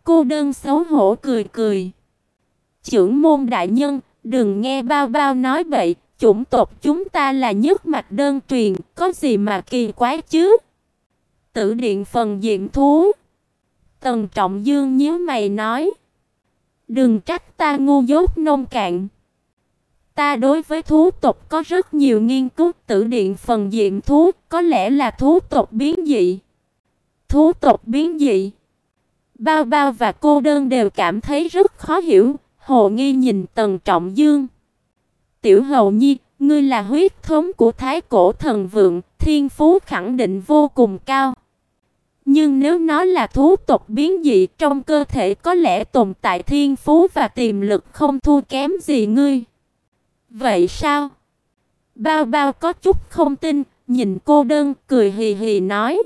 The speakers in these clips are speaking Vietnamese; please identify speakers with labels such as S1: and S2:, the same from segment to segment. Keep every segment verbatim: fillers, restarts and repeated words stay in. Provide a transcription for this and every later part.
S1: Cô đơn xấu hổ cười cười. Chưởng môn đại nhân, đừng nghe Bao Bao nói bậy, chủng tộc chúng ta là nhất mạch đơn truyền, có gì mà kỳ quái chứ? Tử điện phần diệm thú. Tần Trọng Dương nhíu mày nói. Đừng trách ta ngu dốt nông cạn. Ta đối với thú tộc có rất nhiều nghiên cứu. Tử điện phần diệm thú có lẽ là thú tộc biến dị. Thú tộc biến dị. Bao Bao và cô đơn đều cảm thấy rất khó hiểu. Hồ nghi nhìn Tần Trọng Dương. Tiểu hầu nhi, ngươi là huyết thống của thái cổ thần vượng, thiên phú khẳng định vô cùng cao. Nhưng nếu nó là thú tộc biến dị, trong cơ thể có lẽ tồn tại thiên phú và tiềm lực không thua kém gì ngươi. Vậy sao? Bao Bao có chút không tin, nhìn cô đơn cười hì hì nói.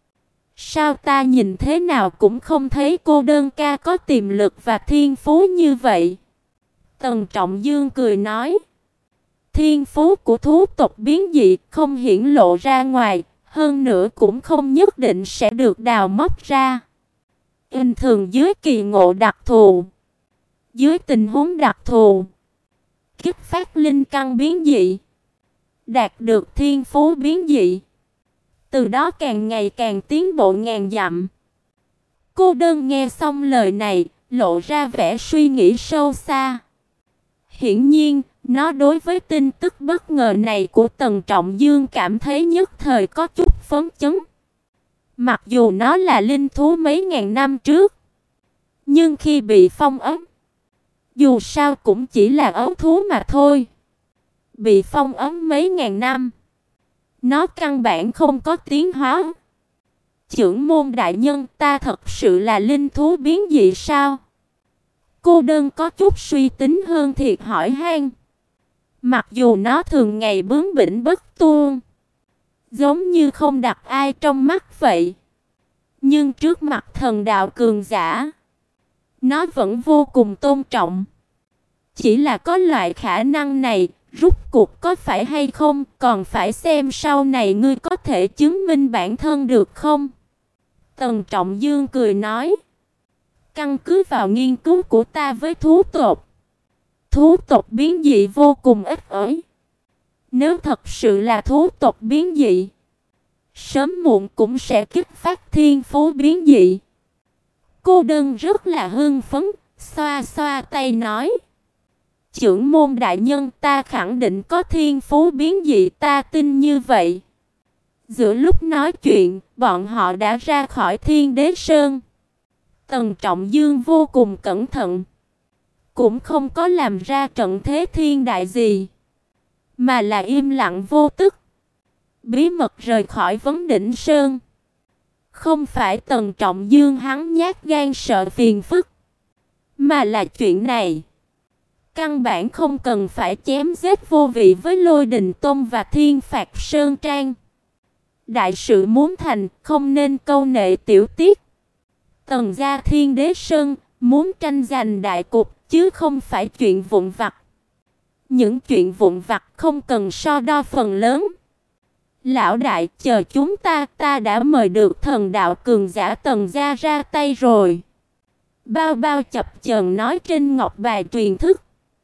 S1: Sao ta nhìn thế nào cũng không thấy cô đơn ca có tiềm lực và thiên phú như vậy? Tần Trọng Dương cười nói. Thiên phú của thú tộc biến dị không hiển lộ ra ngoài, hơn nữa cũng không nhất định sẽ được đào móc ra. Bình thường dưới kỳ ngộ đặc thù, dưới tình huống đặc thù, kích phát linh căn biến dị, đạt được thiên phú biến dị, từ đó càng ngày càng tiến bộ ngàn dặm. Cô đơn nghe xong lời này, lộ ra vẻ suy nghĩ sâu xa. Hiển nhiên, nó đối với tin tức bất ngờ này của Tần Trọng Dương cảm thấy nhất thời có chút phấn chấn. Mặc dù nó là linh thú mấy ngàn năm trước, nhưng khi bị phong ấn, dù sao cũng chỉ là ấu thú mà thôi. Bị phong ấn mấy ngàn năm, nó căn bản không có tiến hóa. Chưởng môn đại nhân, ta thật sự là linh thú biến dị sao? Cô đơn có chút suy tính hơn thiệt hỏi han. Mặc dù nó thường ngày bướng bỉnh bất tuân, giống như không đặt ai trong mắt vậy, nhưng trước mặt thần đạo cường giả, nó vẫn vô cùng tôn trọng. Chỉ là có loại khả năng này, rút cuộc có phải hay không, còn phải xem sau này ngươi có thể chứng minh bản thân được không? Tần Trọng Dương cười nói. Căn cứ vào nghiên cứu của ta với thú tộc, thú tộc biến dị vô cùng ít ỏi. Nếu thật sự là thú tộc biến dị, sớm muộn cũng sẽ kích phát thiên phú biến dị. Cô đơn rất là hưng phấn, xoa xoa tay nói. Chưởng môn đại nhân, ta khẳng định có thiên phú biến dị, ta tin như vậy. Giữa lúc nói chuyện, bọn họ đã ra khỏi Thiên Đế Sơn. Tần Trọng Dương vô cùng cẩn thận, cũng không có làm ra trận thế thiên đại gì, mà là im lặng vô tức, bí mật rời khỏi Vấn Đỉnh Sơn. Không phải Tần Trọng Dương hắn nhát gan sợ phiền phức, mà là chuyện này căn bản không cần phải chém giết vô vị với Lôi Đình Tông và Thiên Phạt Sơn Trang. Đại sự muốn thành, không nên câu nệ tiểu tiết. Tần gia Thiên Đế Sơn muốn tranh giành đại cục, chứ không phải chuyện vụn vặt. Những chuyện vụn vặt không cần so đo phần lớn. Lão đại, chờ chúng ta, ta đã mời được thần đạo cường giả Tần gia ra tay rồi. Bao Bao chập chờn nói trên ngọc bài truyền thức.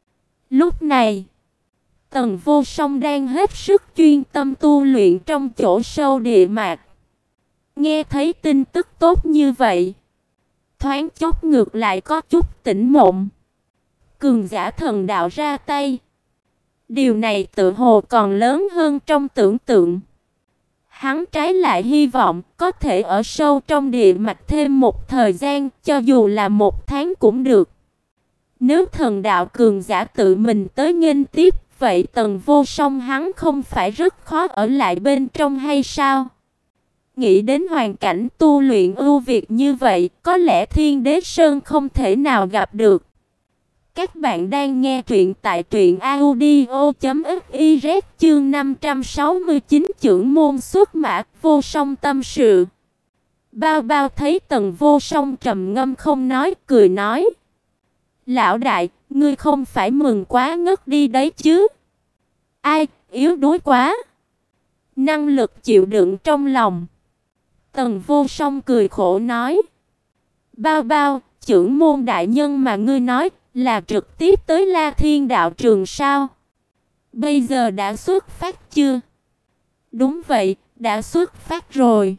S1: Lúc này, Tần Vô Song đang hết sức chuyên tâm tu luyện trong chỗ sâu địa mạc. Nghe thấy tin tức tốt như vậy, thoáng chốc ngược lại có chút tỉnh mộng. Cường giả thần đạo ra tay, điều này tự hồ còn lớn hơn trong tưởng tượng. Hắn trái lại hy vọng có thể ở sâu trong địa mạch thêm một thời gian, cho dù là một tháng cũng được. Nếu thần đạo cường giả tự mình tới nghênh tiếp, vậy Tần Vô Song hắn không phải rất khó ở lại bên trong hay sao? Nghĩ đến hoàn cảnh tu luyện ưu việt như vậy, có lẽ Thiên Đế Sơn không thể nào gặp được. Các bạn đang nghe truyện tại truyện audio chấm fiz chương năm trăm sáu mươi chín chưởng môn xuất mã, Vô Song tâm sự. Bao Bao thấy Tần Vô Song trầm ngâm không nói, cười nói. Lão đại, ngươi không phải mừng quá ngất đi đấy chứ? Ai, yếu đuối quá. Năng lực chịu đựng trong lòng. Tần Vô Song cười khổ nói. Bao Bao, Chưởng môn đại nhân mà ngươi nói là trực tiếp tới La Thiên đạo trường sao? Bây giờ đã xuất phát chưa? Đúng vậy, đã xuất phát rồi.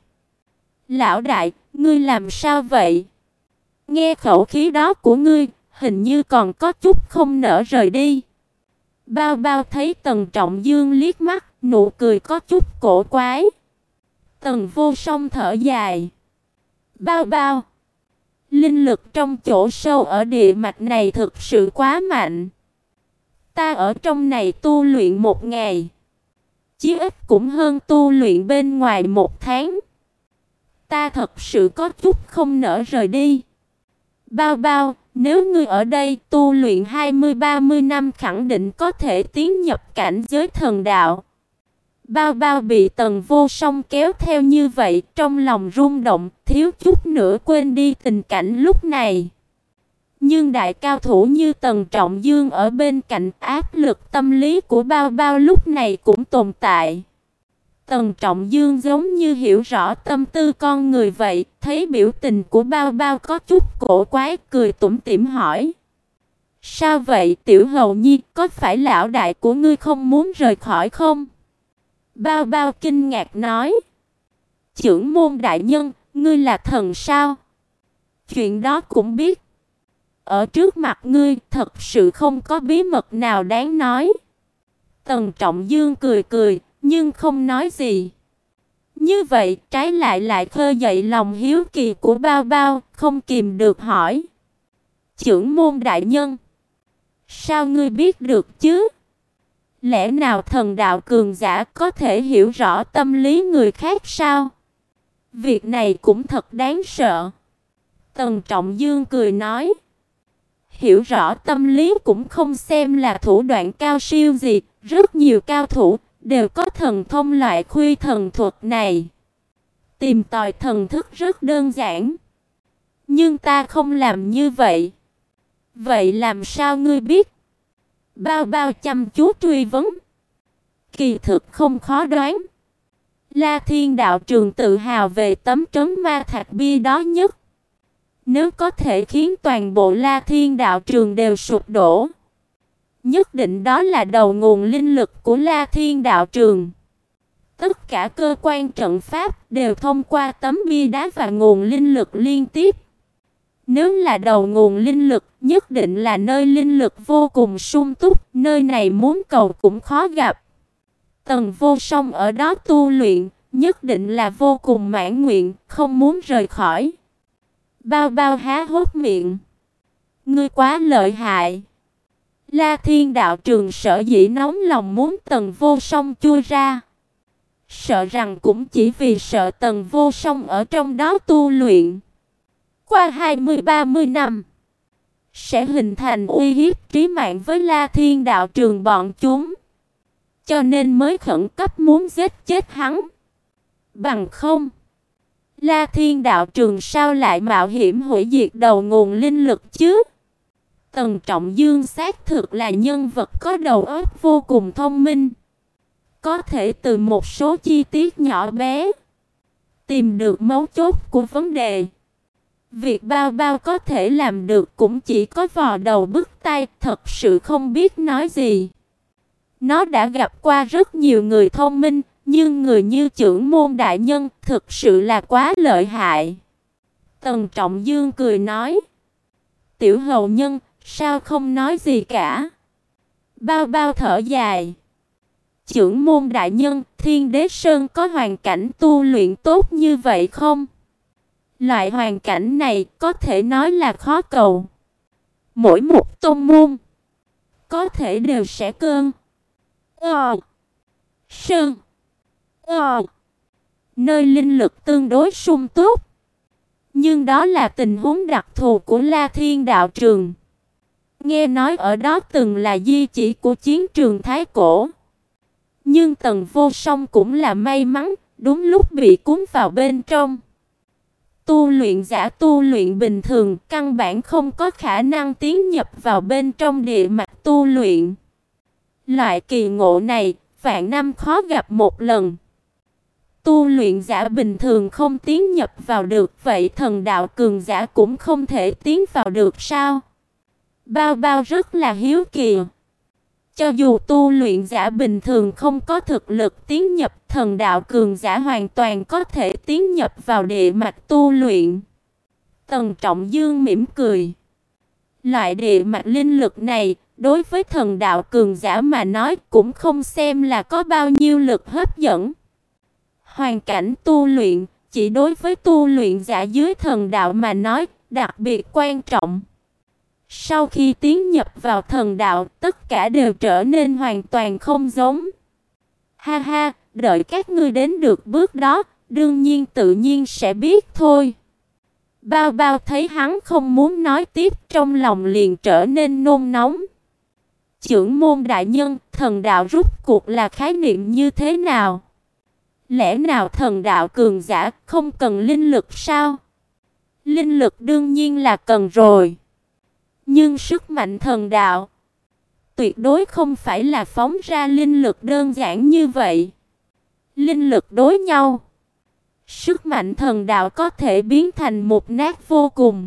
S1: Lão đại, ngươi làm sao vậy? Nghe khẩu khí đó của ngươi, hình như còn có chút không nỡ rời đi. Bao Bao thấy Tần Trọng Dương liếc mắt, nụ cười có chút cổ quái. Tần Vô Song thở dài. Bao Bao, linh lực trong chỗ sâu ở địa mạch này thực sự quá mạnh. Ta ở trong này tu luyện một ngày, chí ít cũng hơn tu luyện bên ngoài một tháng. Ta thật sự có chút không nỡ rời đi. Bao Bao, nếu ngươi ở đây tu luyện hai mươi ba mươi năm khẳng định có thể tiến nhập cảnh giới thần đạo. Bao Bao bị Tần Vô Song kéo theo như vậy, trong lòng rung động, thiếu chút nữa quên đi tình cảnh lúc này. Nhưng đại cao thủ như Tần Trọng Dương ở bên cạnh, áp lực tâm lý của Bao Bao lúc này cũng tồn tại. Tần Trọng Dương giống như hiểu rõ tâm tư con người vậy, thấy biểu tình của Bao Bao có chút cổ quái, cười tủm tỉm hỏi. Sao vậy Tiểu Hầu Nhi, có phải lão đại của ngươi không muốn rời khỏi không? Bao Bao kinh ngạc nói. Chưởng môn đại nhân, ngươi là thần sao? Chuyện đó cũng biết. Ở trước mặt ngươi, thật sự không có bí mật nào đáng nói. Tần Trọng Dương cười cười, nhưng không nói gì. Như vậy, trái lại lại khơi dậy lòng hiếu kỳ của Bao Bao, không kìm được hỏi. Chưởng môn đại nhân, sao ngươi biết được chứ? Lẽ nào thần đạo cường giả có thể hiểu rõ tâm lý người khác sao? Việc này cũng thật đáng sợ. Tần Trọng Dương cười nói. Hiểu rõ tâm lý cũng không xem là thủ đoạn cao siêu gì, rất nhiều cao thủ đều có thần thông loại khuy thần thuật này. Tìm tòi thần thức rất đơn giản. Nhưng ta không làm như vậy. Vậy làm sao ngươi biết? Bao Bao chăm chú truy vấn. Kỳ thực không khó đoán. La Thiên đạo trường tự hào về tấm trấn ma thạch bia đó nhất. Nếu có thể khiến toàn bộ La Thiên đạo trường đều sụp đổ, nhất định đó là đầu nguồn linh lực của La Thiên đạo trường. Tất cả cơ quan trận pháp đều thông qua tấm bia đá và nguồn linh lực liên tiếp. Nếu là đầu nguồn linh lực, nhất định là nơi linh lực vô cùng sung túc, nơi này muốn cầu cũng khó gặp. Tần Vô Song ở đó tu luyện, nhất định là vô cùng mãn nguyện, không muốn rời khỏi. Bao Bao há hốc miệng. Ngươi quá lợi hại. La Thiên đạo trường sở dĩ nóng lòng muốn Tần Vô Song chui ra, sợ rằng cũng chỉ vì sợ Tần Vô Song ở trong đó tu luyện qua hai mươi ba mươi năm sẽ hình thành uy hiếp trí mạng với La Thiên đạo trường bọn chúng, cho nên mới khẩn cấp muốn giết chết hắn. Bằng không, La Thiên đạo trường sao lại mạo hiểm hủy diệt đầu nguồn linh lực chứ? Tần Trọng Dương xác thực là nhân vật có đầu óc vô cùng thông minh, có thể từ một số chi tiết nhỏ bé tìm được mấu chốt của vấn đề. Việc Bao Bao có thể làm được cũng chỉ có vò đầu bứt tai, thật sự không biết nói gì. Nó đã gặp qua rất nhiều người thông minh, nhưng người như Chưởng môn đại nhân thực sự là quá lợi hại. Tần Trọng Dương cười nói. Tiểu hầu nhân, sao không nói gì cả? Bao Bao thở dài. Chưởng môn đại nhân, Thiên Đế Sơn có hoàn cảnh tu luyện tốt như vậy không? Loại hoàn cảnh này có thể nói là khó cầu. Mỗi một tôn môn có thể đều sẽ cơn Ờ Sơn Ờ nơi linh lực tương đối sung túc. Nhưng đó là tình huống đặc thù của La Thiên đạo trường. Nghe nói ở đó từng là di chỉ của chiến trường Thái Cổ. Nhưng Tần Vô Song cũng là may mắn, đúng lúc bị cuốn vào bên trong. Tu luyện giả tu luyện bình thường căn bản không có khả năng tiến nhập vào bên trong địa mạch tu luyện. Loại kỳ ngộ này, vạn năm khó gặp một lần. Tu luyện giả bình thường không tiến nhập vào được, vậy thần đạo cường giả cũng không thể tiến vào được sao? Bao Bao rất là hiếu kỳ. Cho dù tu luyện giả bình thường không có thực lực tiến nhập, thần đạo cường giả hoàn toàn có thể tiến nhập vào địa mạch tu luyện. Tần Trọng Dương mỉm cười. Loại địa mạch linh lực này, đối với thần đạo cường giả mà nói cũng không xem là có bao nhiêu lực hấp dẫn. Hoàn cảnh tu luyện, chỉ đối với tu luyện giả dưới thần đạo mà nói, đặc biệt quan trọng. Sau khi tiến nhập vào thần đạo, tất cả đều trở nên hoàn toàn không giống. Ha ha, đợi các ngươi đến được bước đó, đương nhiên tự nhiên sẽ biết thôi. Bao Bao thấy hắn không muốn nói tiếp, trong lòng liền trở nên nôn nóng. Chưởng môn đại nhân, thần đạo rốt cuộc là khái niệm như thế nào? Lẽ nào thần đạo cường giả không cần linh lực sao? Linh lực đương nhiên là cần rồi. Nhưng sức mạnh thần đạo tuyệt đối không phải là phóng ra linh lực đơn giản như vậy. Linh lực đối nhau, sức mạnh thần đạo có thể biến thành một nát vô cùng.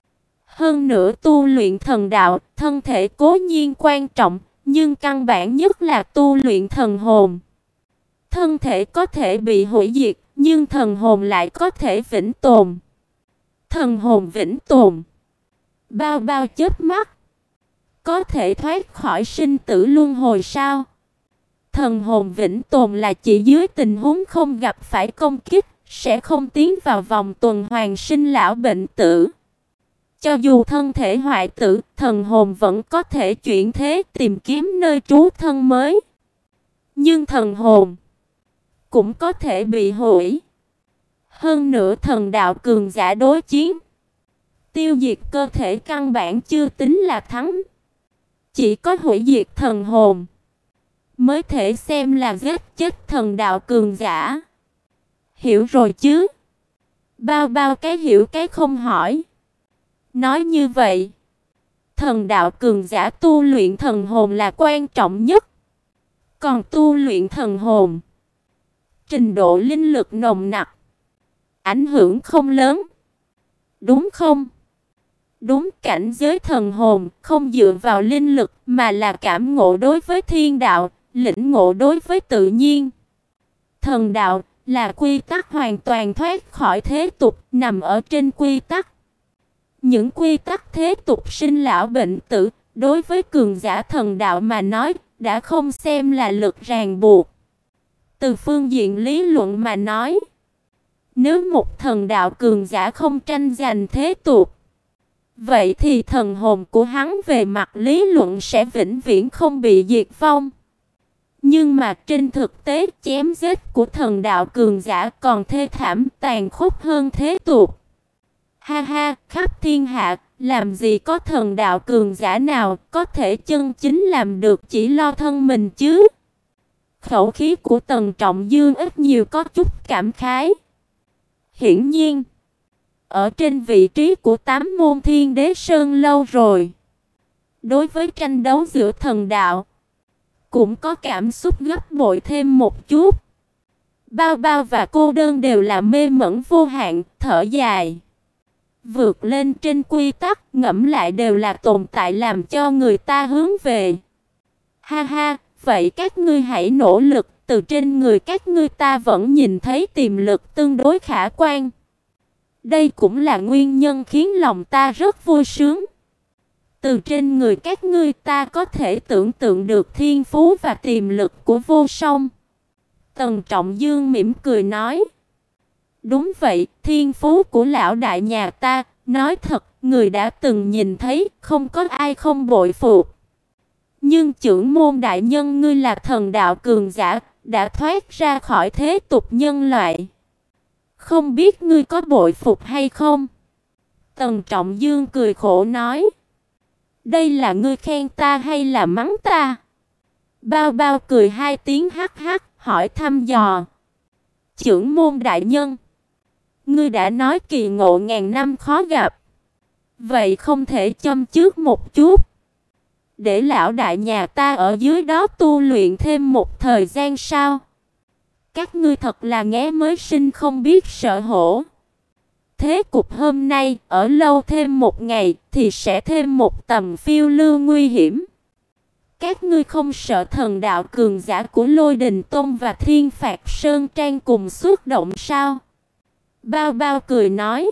S1: Hơn nữa tu luyện thần đạo, thân thể cố nhiên quan trọng, nhưng căn bản nhất là tu luyện thần hồn. Thân thể có thể bị hủy diệt, nhưng thần hồn lại có thể vĩnh tồn. Thần hồn vĩnh tồn. Bao Bao chớp mắt. Có thể thoát khỏi sinh tử luân hồi sao? Thần hồn vĩnh tồn là chỉ dưới tình huống không gặp phải công kích, sẽ không tiến vào vòng tuần hoàn sinh lão bệnh tử. Cho dù thân thể hoại tử, thần hồn vẫn có thể chuyển thế tìm kiếm nơi trú thân mới. Nhưng thần hồn cũng có thể bị hủy. Hơn nữa thần đạo cường giả đối chiến, tiêu diệt cơ thể căn bản chưa tính là thắng. Chỉ có hủy diệt thần hồn mới thể xem là giết chết thần đạo cường giả. Hiểu rồi chứ? Bao Bao cái hiểu cái không hỏi. Nói như vậy, thần đạo cường giả tu luyện thần hồn là quan trọng nhất. Còn tu luyện thần hồn, trình độ linh lực nồng nặc, ảnh hưởng không lớn. Đúng không? Đúng, cảnh giới thần hồn không dựa vào linh lực mà là cảm ngộ đối với thiên đạo, lĩnh ngộ đối với tự nhiên. Thần đạo là quy tắc hoàn toàn thoát khỏi thế tục, nằm ở trên quy tắc. Những quy tắc thế tục sinh lão bệnh tử, đối với cường giả thần đạo mà nói, đã không xem là lực ràng buộc. Từ phương diện lý luận mà nói, nếu một thần đạo cường giả không tranh giành thế tục, vậy thì thần hồn của hắn về mặt lý luận sẽ vĩnh viễn không bị diệt vong. Nhưng mà trên thực tế, chém giết của thần đạo cường giả còn thê thảm tàn khốc hơn thế tục. Ha ha, khắp thiên hạ, làm gì có thần đạo cường giả nào có thể chân chính làm được chỉ lo thân mình chứ? Khẩu khí của Tần Trọng Dương ít nhiều có chút cảm khái. Hiển nhiên, ở trên vị trí của tám môn thiên đế sơn lâu rồi. Đối với tranh đấu giữa thần đạo, cũng có cảm xúc gấp bội thêm một chút. Bao Bao và Cô Đơn đều là mê mẩn vô hạn, thở dài. Vượt lên trên quy tắc, ngẫm lại đều là tồn tại làm cho người ta hướng về. Ha ha, vậy các ngươi hãy nỗ lực, từ trên người các ngươi ta vẫn nhìn thấy tiềm lực tương đối khả quan. Đây cũng là nguyên nhân khiến lòng ta rất vui sướng. Từ trên người các ngươi ta có thể tưởng tượng được thiên phú và tiềm lực của Vô Song. Tần Trọng Dương mỉm cười nói. Đúng vậy, thiên phú của lão đại nhà ta, nói thật, người đã từng nhìn thấy, không có ai không bội phục. Nhưng chưởng môn đại nhân ngươi là thần đạo cường giả, đã thoát ra khỏi thế tục nhân loại. Không biết ngươi có bội phục hay không? Tần Trọng Dương cười khổ nói. Đây là ngươi khen ta hay là mắng ta? Bao Bao cười hai tiếng hắc hắc, hỏi thăm dò. Chưởng môn đại nhân, ngươi đã nói kỳ ngộ ngàn năm khó gặp. Vậy không thể châm chước một chút, để lão đại nhà ta ở dưới đó tu luyện thêm một thời gian sao? Các ngươi thật là ngé mới sinh không biết sợ hổ. Thế cục hôm nay, ở lâu thêm một ngày, thì sẽ thêm một tầm phiêu lưu nguy hiểm. Các ngươi không sợ thần đạo cường giả của Lôi Đình Tông và Thiên Phạt Sơn Trang cùng xuất động sao? Bao Bao cười nói.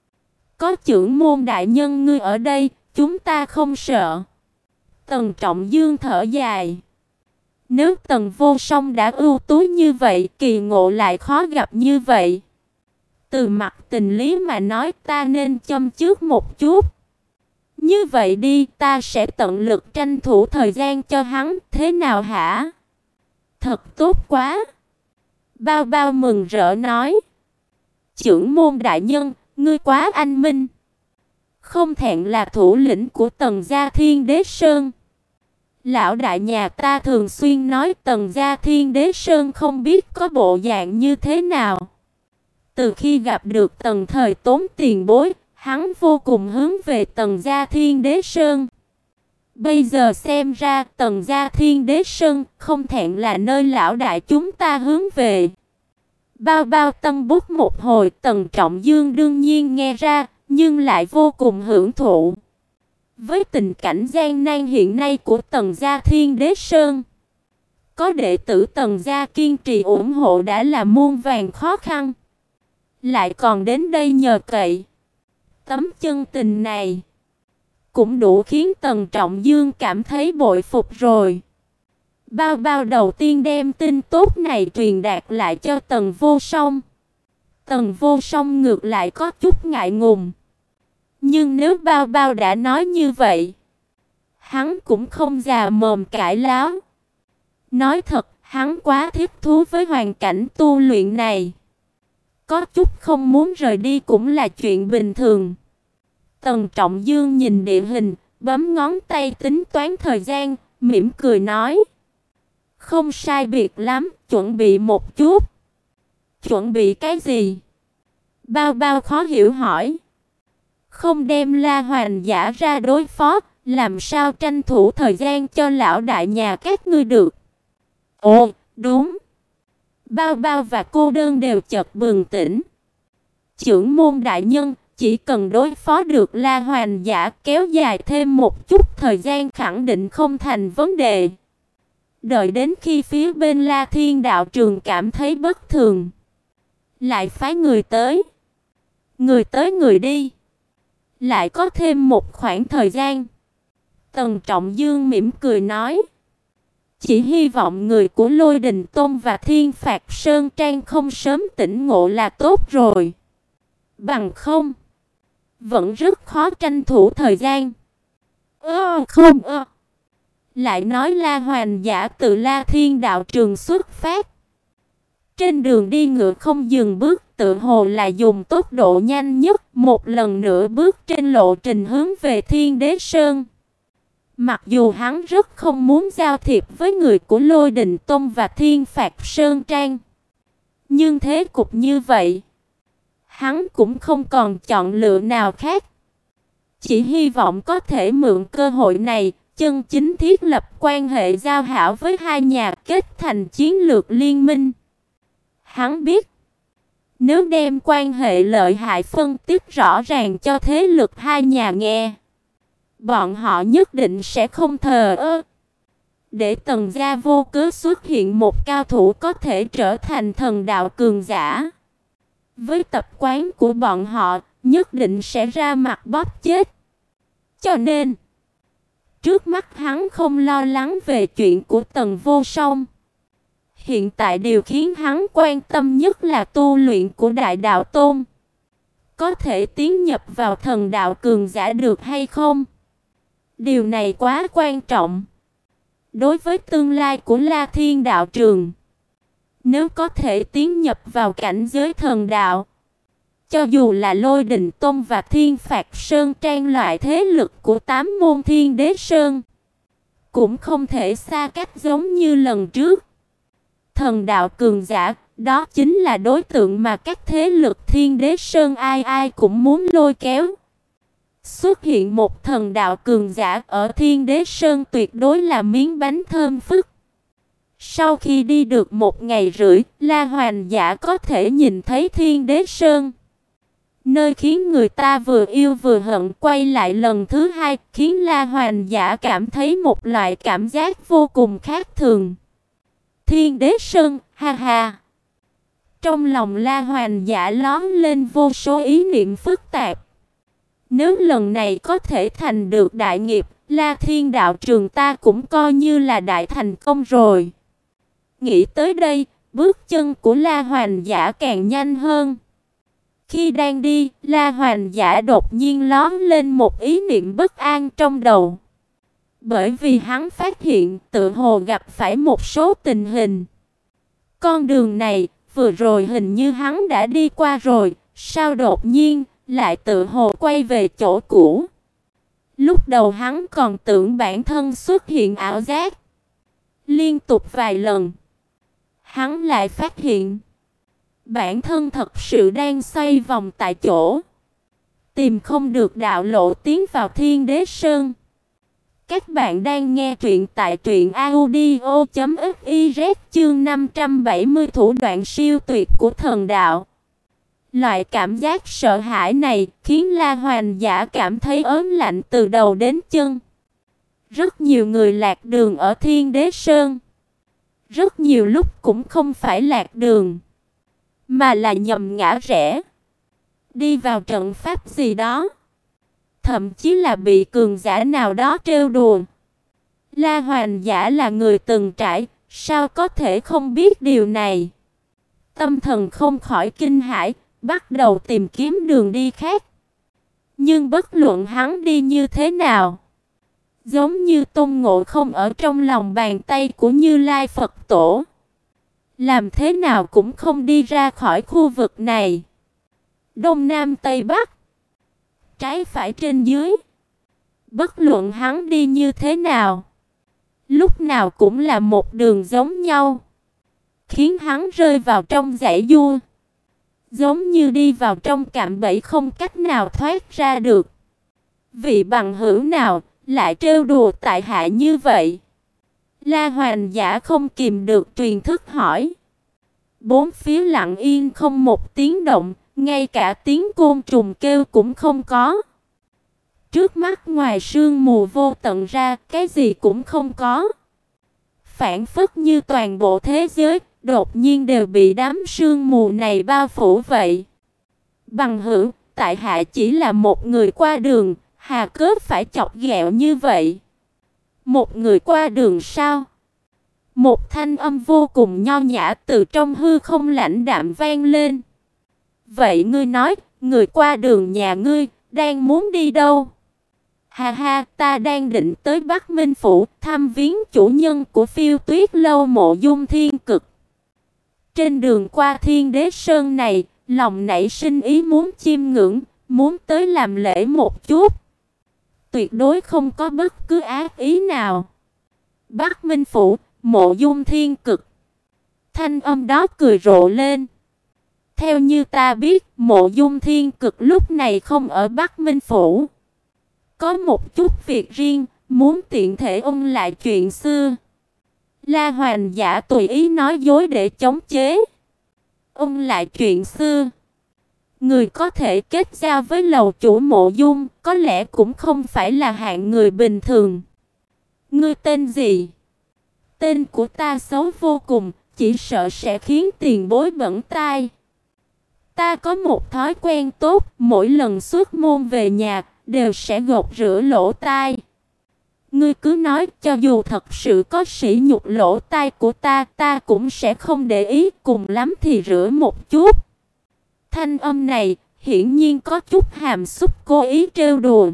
S1: Có trưởng môn đại nhân ngươi ở đây, chúng ta không sợ. Tần Trọng Dương thở dài. Nếu Tần Vô Song đã ưu tú như vậy, kỳ ngộ lại khó gặp như vậy. Từ mặt tình lý mà nói, ta nên châm trước một chút. Như vậy đi, ta sẽ tận lực tranh thủ thời gian cho hắn, thế nào hả? Thật tốt quá. Bao Bao mừng rỡ nói. Trưởng môn đại nhân, ngươi quá anh minh. Không thẹn là thủ lĩnh của Tần gia Thiên Đế Sơn. Lão đại nhà ta thường xuyên nói Tần gia Thiên Đế Sơn không biết có bộ dạng như thế nào. Từ khi gặp được Tần Thời Tốn tiền bối, hắn vô cùng hướng về Tần gia Thiên Đế Sơn. Bây giờ xem ra Tần gia Thiên Đế Sơn không thẹn là nơi lão đại chúng ta hướng về. Bao Bao tân bút một hồi, Tần Trọng Dương đương nhiên nghe ra, nhưng lại vô cùng hưởng thụ. Với tình cảnh gian nan hiện nay của Tần gia Thiên Đế Sơn, có đệ tử Tần gia kiên trì ủng hộ đã là muôn vàn khó khăn. Lại còn đến đây nhờ cậy. Tấm chân tình này cũng đủ khiến Tần Trọng Dương cảm thấy bội phục rồi. Bao Bao đầu tiên đem tin tốt này truyền đạt lại cho Tần Vô Song. Tần Vô Song ngược lại có chút ngại ngùng. Nhưng nếu Bao Bao đã nói như vậy, hắn cũng không già mồm cãi láo. Nói thật, hắn quá thích thú với hoàn cảnh tu luyện này. Có chút không muốn rời đi cũng là chuyện bình thường. Tần Trọng Dương nhìn địa hình, bấm ngón tay tính toán thời gian, mỉm cười nói. Không sai biệt lắm, chuẩn bị một chút. Chuẩn bị cái gì? Bao Bao khó hiểu hỏi. Không đem La Hoành Giả ra đối phó, làm sao tranh thủ thời gian cho lão đại nhà các ngươi được? Ồ, đúng. Bao Bao và cô đơn đều chợt bừng tỉnh. Trưởng môn đại nhân, chỉ cần đối phó được La Hoành Giả, kéo dài thêm một chút thời gian khẳng định không thành vấn đề. Đợi đến khi phía bên La Thiên đạo trường cảm thấy bất thường, lại phái người tới. Người tới người đi, lại có thêm một khoảng thời gian. Tần Trọng Dương mỉm cười nói. Chỉ hy vọng người của Lôi Đình Tông và Thiên Phạt Sơn Trang không sớm tỉnh ngộ là tốt rồi. Bằng không, vẫn rất khó tranh thủ thời gian. Ơ không ơ. Lại nói La Hoành Giả từ La Thiên đạo trường xuất phát. Trên đường đi ngựa không dừng bước, tự hồ là dùng tốc độ nhanh nhất, một lần nữa bước trên lộ trình hướng về Thiên Đế Sơn. Mặc dù hắn rất không muốn giao thiệp với người của Lôi Đình Tông và Thiên Phạt Sơn Trang, nhưng thế cục như vậy, hắn cũng không còn chọn lựa nào khác. Chỉ hy vọng có thể mượn cơ hội này, chân chính thiết lập quan hệ giao hảo với hai nhà, kết thành chiến lược liên minh. Hắn biết, nếu đem quan hệ lợi hại phân tích rõ ràng cho thế lực hai nhà nghe, bọn họ nhất định sẽ không thờ ơ. Để Tần gia vô cớ xuất hiện một cao thủ có thể trở thành thần đạo cường giả, với tập quán của bọn họ, nhất định sẽ ra mặt bóp chết. Cho nên, trước mắt hắn không lo lắng về chuyện của Tần Vô Song. Hiện tại điều khiến hắn quan tâm nhất là tu luyện của Đại Đạo Tôn. Có thể tiến nhập vào thần đạo cường giả được hay không? Điều này quá quan trọng. Đối với tương lai của La Thiên đạo trường, nếu có thể tiến nhập vào cảnh giới thần đạo, cho dù là Lôi Đình Tông và Thiên Phạt Sơn Trang loại thế lực của tám môn Thiên Đế Sơn, cũng không thể xa cách giống như lần trước. Thần đạo cường giả, đó chính là đối tượng mà các thế lực Thiên Đế Sơn ai ai cũng muốn lôi kéo. Xuất hiện một thần đạo cường giả ở Thiên Đế Sơn tuyệt đối là miếng bánh thơm phức. Sau khi đi được một ngày rưỡi, La Hoành Giả có thể nhìn thấy Thiên Đế Sơn, nơi khiến người ta vừa yêu vừa hận. Quay lại lần thứ hai, khiến La Hoành Giả cảm thấy một loại cảm giác vô cùng khác thường. Thiên Đế Sơn, ha ha. Trong lòng La Hoành Giả lóe lên vô số ý niệm phức tạp. Nếu lần này có thể thành được đại nghiệp, La Thiên đạo trường ta cũng coi như là đại thành công rồi. Nghĩ tới đây, bước chân của La Hoành Giả càng nhanh hơn. Khi đang đi, La Hoành Giả đột nhiên lóe lên một ý niệm bất an trong đầu. Bởi vì hắn phát hiện tự hồ gặp phải một số tình hình. Con đường này, vừa rồi hình như hắn đã đi qua rồi, sao đột nhiên lại tự hồ quay về chỗ cũ. Lúc đầu hắn còn tưởng bản thân xuất hiện ảo giác. Liên tục vài lần, hắn lại phát hiện bản thân thật sự đang xoay vòng tại chỗ, tìm không được đạo lộ tiến vào Thiên Đế Sơn. Các bạn đang nghe truyện tại truyện audio chấm fiz chương năm trăm bảy mươi thủ đoạn siêu tuyệt của thần đạo. Loại cảm giác sợ hãi này khiến La Hoành Giả cảm thấy ớn lạnh từ đầu đến chân. Rất nhiều người lạc đường ở Thiên Đế Sơn. Rất nhiều lúc cũng không phải lạc đường, mà là nhầm ngã rẽ, đi vào trận pháp gì đó, thậm chí là bị cường giả nào đó trêu đùa. La Hoành Giả là người từng trải, sao có thể không biết điều này? Tâm thần không khỏi kinh hãi, bắt đầu tìm kiếm đường đi khác. Nhưng bất luận hắn đi như thế nào, giống như Tôn Ngộ Không ở trong lòng bàn tay của Như Lai Phật Tổ, làm thế nào cũng không đi ra khỏi khu vực này. Đông Nam Tây Bắc, trái phải trên dưới, bất luận hắn đi như thế nào, lúc nào cũng là một đường giống nhau, khiến hắn rơi vào trong dãy dua, giống như đi vào trong cạm bẫy không cách nào thoát ra được. Vị bằng hữu nào lại trêu đùa tại hạ như vậy? La Hoành Giả không kìm được truyền thức hỏi. Bốn phía lặng yên không một tiếng động, ngay cả tiếng côn trùng kêu cũng không có. Trước mắt ngoài sương mù vô tận ra, cái gì cũng không có. Phảng phất như toàn bộ thế giới đột nhiên đều bị đám sương mù này bao phủ vậy. Bằng hữu, tại hạ chỉ là một người qua đường, hà cớ phải chọc ghẹo như vậy? Một người qua đường sao? Một thanh âm vô cùng nho nhã từ trong hư không lãnh đạm vang lên. Vậy ngươi nói, người qua đường nhà ngươi đang muốn đi đâu? Ha ha, ta đang định tới Bắc Minh phủ thăm viếng chủ nhân của Phiêu Tuyết lâu Mộ Dung Thiên Cực. Trên đường qua Thiên Đế Sơn này, lòng nảy sinh ý muốn chiêm ngưỡng, muốn tới làm lễ một chút. Tuyệt đối không có bất cứ ác ý nào. Bắc Minh phủ, Mộ Dung Thiên Cực. Thanh âm đó cười rộ lên. Theo như ta biết, Mộ Dung Thiên Cực lúc này không ở Bắc Minh phủ. Có một chút việc riêng, muốn tiện thể ôn lại chuyện xưa. La Hoành Giả tùy ý nói dối để chống chế. Ôn lại chuyện xưa. Người có thể kết giao với lầu chủ Mộ Dung, có lẽ cũng không phải là hạng người bình thường. Ngươi tên gì? Tên của ta xấu vô cùng, chỉ sợ sẽ khiến tiền bối bẩn tai. Ta có một thói quen tốt, mỗi lần xuất môn về nhà đều sẽ gột rửa lỗ tai. Ngươi cứ nói, cho dù thật sự có sỉ nhục lỗ tai của ta, ta cũng sẽ không để ý, cùng lắm thì rửa một chút. Thanh âm này hiển nhiên có chút hàm xúc cố ý trêu đùa.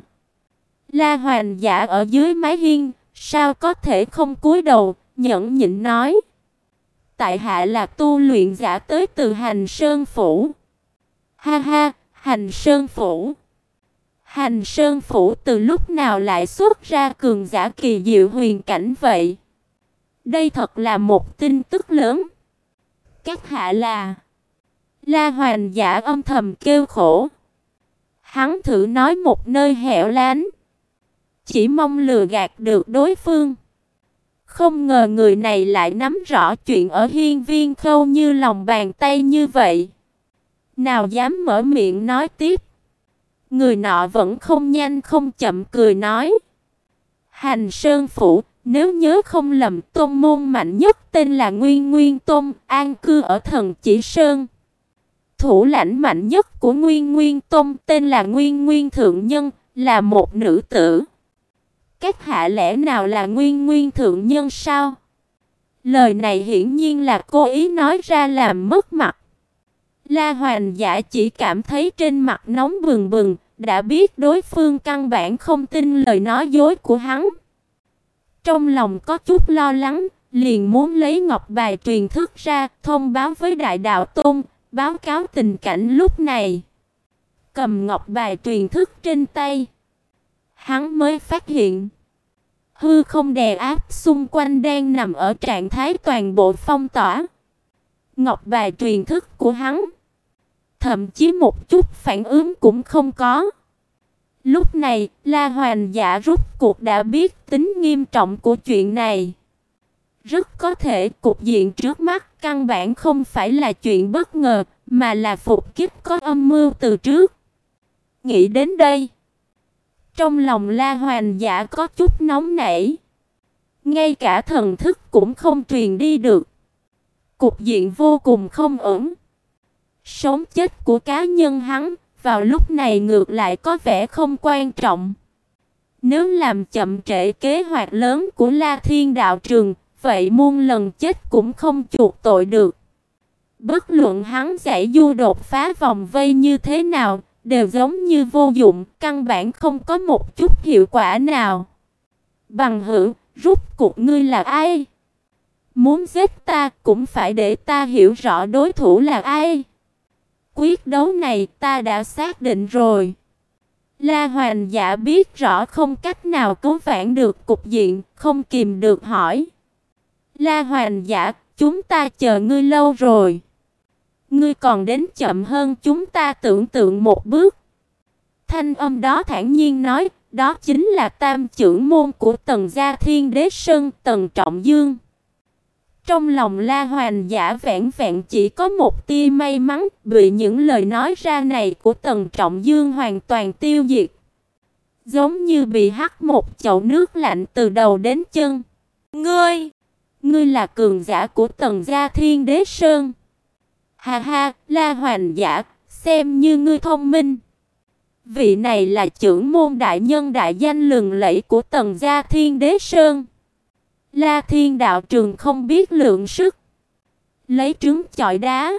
S1: La Hoành Giả ở dưới mái hiên, sao có thể không cúi đầu, nhẫn nhịn nói. Tại hạ là tu luyện giả tới từ Hành Sơn phủ. Ha ha, Hành Sơn phủ. Hành Sơn phủ từ lúc nào lại xuất ra cường giả kỳ diệu huyền cảnh vậy? Đây thật là một tin tức lớn. Các hạ là... La Hoành Giả âm thầm kêu khổ. Hắn thử nói một nơi hẻo lánh, chỉ mong lừa gạt được đối phương, Không ngờ người này lại nắm rõ chuyện ở Hiên Viên Khâu như lòng bàn tay như vậy. Nào dám mở miệng nói tiếp. Người nọ vẫn không nhanh không chậm cười nói. Hành Sơn Phủ, nếu nhớ không lầm, tôn môn mạnh nhất tên là Nguyên Nguyên Tôn, an cư ở Thần Chỉ Sơn. Thủ lãnh mạnh nhất của Nguyên Nguyên Tôn tên là Nguyên Nguyên Thượng Nhân, là một nữ tử. Các hạ lẽ nào là Nguyên Nguyên Thượng Nhân sao? Lời này hiển nhiên là cố ý nói ra làm mất mặt. La Hoành Giả chỉ cảm thấy trên mặt nóng bừng bừng, đã biết đối phương căn bản không tin lời nói dối của hắn. Trong lòng có chút lo lắng, liền muốn lấy ngọc bài truyền thức ra, thông báo với Đại Đạo Tôn, báo cáo tình cảnh lúc này. Cầm ngọc bài truyền thức trên tay, hắn mới phát hiện hư không đè áp xung quanh đang nằm ở trạng thái toàn bộ phong tỏa. Ngọc bài truyền thức của hắn thậm chí một chút phản ứng cũng không có. Lúc này, La Hoành Giả rút cuộc đã biết tính nghiêm trọng của chuyện này. Rất có thể cục diện trước mắt căn bản không phải là chuyện bất ngờ, mà là phục kích có âm mưu từ trước. Nghĩ đến đây, trong lòng La Hoành Giả có chút nóng nảy. Ngay cả thần thức cũng không truyền đi được. Cục diện vô cùng không ổn. Sống chết của cá nhân hắn vào lúc này ngược lại có vẻ không quan trọng. Nếu làm chậm trễ kế hoạch lớn của La Thiên Đạo Trường, vậy muôn lần chết cũng không chuộc tội được. Bất luận hắn giải du đột phá vòng vây như thế nào, đều giống như vô dụng, căn bản không có một chút hiệu quả nào. Bằng hữu, rốt cuộc ngươi là ai? Muốn giết ta cũng phải để ta hiểu rõ đối thủ là ai. Quyết đấu này ta đã xác định rồi. La Hoành Giả biết rõ không cách nào cứu vãn được cục diện, không kìm được hỏi. La Hoành Giả, chúng ta chờ ngươi lâu rồi. Ngươi còn đến chậm hơn chúng ta tưởng tượng một bước. Thanh âm đó thản nhiên nói, đó chính là tam trưởng môn của Tần Gia Thiên Đế Sơn, Tần Trọng Dương. Trong lòng La Hoành Giả vẻn vẹn chỉ có một tia may mắn, bị những lời nói ra này của Tần Trọng Dương hoàn toàn tiêu diệt. Giống như bị hắt một chậu nước lạnh từ đầu đến chân. Ngươi, ngươi là cường giả của Tần Gia Thiên Đế Sơn. Ha ha, La Hoành Giả, xem như ngươi thông minh. Vị này là trưởng môn đại nhân đại danh lừng lẫy của Tần Gia Thiên Đế Sơn. La Thiên Đạo Trường không biết lượng sức, lấy trứng chọi đá,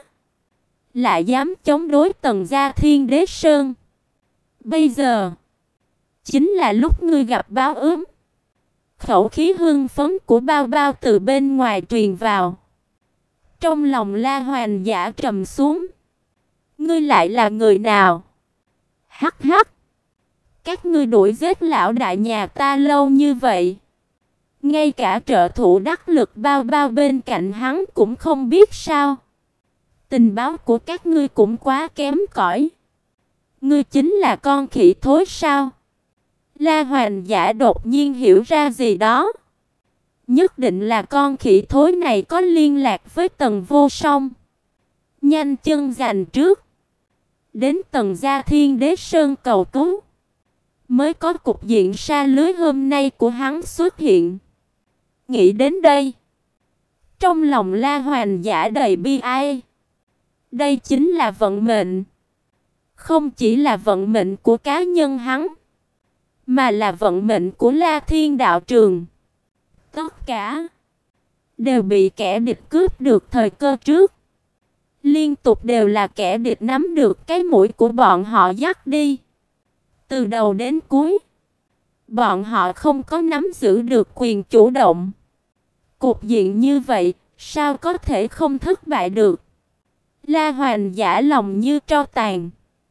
S1: lại dám chống đối Tần Gia Thiên Đế Sơn. Bây giờ chính là lúc ngươi gặp báo ứng. Khẩu khí hưng phấn của Bao Bao từ bên ngoài truyền vào. Trong lòng La Hoành Giả trầm xuống. Ngươi lại là người nào? Hắc hắc, các ngươi đuổi giết lão đại nhà ta lâu như vậy, ngay cả trợ thủ đắc lực Bao Bao bên cạnh hắn cũng không biết sao? Tình báo của các ngươi cũng quá kém cỏi. Ngươi chính là con khỉ thối sao? La Hoành Giả đột nhiên hiểu ra gì đó. Nhất định là con khỉ thối này có liên lạc với Tần Vô Song. Nhanh chân giành trước, đến Tần Gia Thiên Đế Sơn cầu cứu, mới có cục diện sa lưới hôm nay của hắn xuất hiện. Nghĩ đến đây, trong lòng La Hoành Giả đầy bi ai. Đây chính là vận mệnh. Không chỉ là vận mệnh của cá nhân hắn, mà là vận mệnh của La Thiên Đạo Trường. Tất cả đều bị kẻ địch cướp được thời cơ trước. Liên tục đều là kẻ địch nắm được cái mũi của bọn họ dắt đi. Từ đầu đến cuối, bọn họ không có nắm giữ được quyền chủ động. Cục diện như vậy, sao có thể không thất bại được? La Hoành Giả lòng như tro tàn,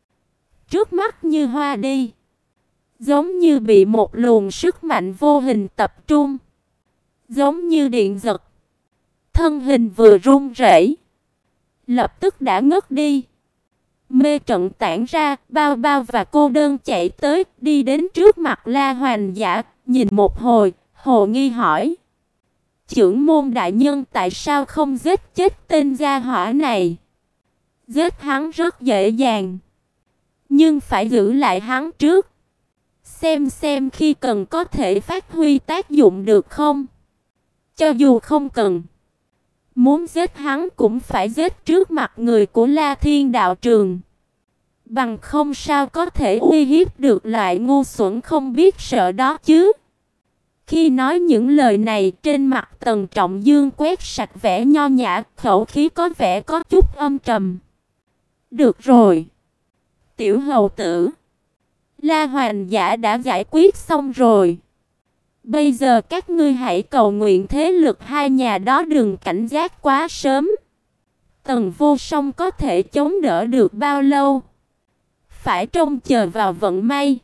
S1: trước mắt như hoa đi, giống như bị một luồng sức mạnh vô hình tập trung, giống như điện giật. Thân hình vừa run rẩy, lập tức đã ngất đi. Mê trận tản ra, Bao Bao và Cô Đơn chạy tới, đi đến trước mặt La Hoành Giả, nhìn một hồi, hồ nghi hỏi: Chưởng môn đại nhân tại sao không giết chết tên gia hỏa này? Giết hắn rất dễ dàng, nhưng phải giữ lại hắn trước. Xem xem khi cần có thể phát huy tác dụng được không? Cho dù không cần, muốn giết hắn cũng phải giết trước mặt người của La Thiên đạo trường. Bằng không sao có thể uy hiếp được loại ngu xuẩn không biết sợ đó chứ. Khi nói những lời này, trên mặt Tần Trọng Dương quét sạch vẻ nho nhã, khẩu khí có vẻ có chút âm trầm. Được rồi, tiểu hầu tử, La Hoành Giả đã giải quyết xong rồi. Bây giờ các ngươi hãy cầu nguyện thế lực hai nhà đó đừng cảnh giác quá sớm. Tần Vô Song có thể chống đỡ được bao lâu, phải trông chờ vào vận may.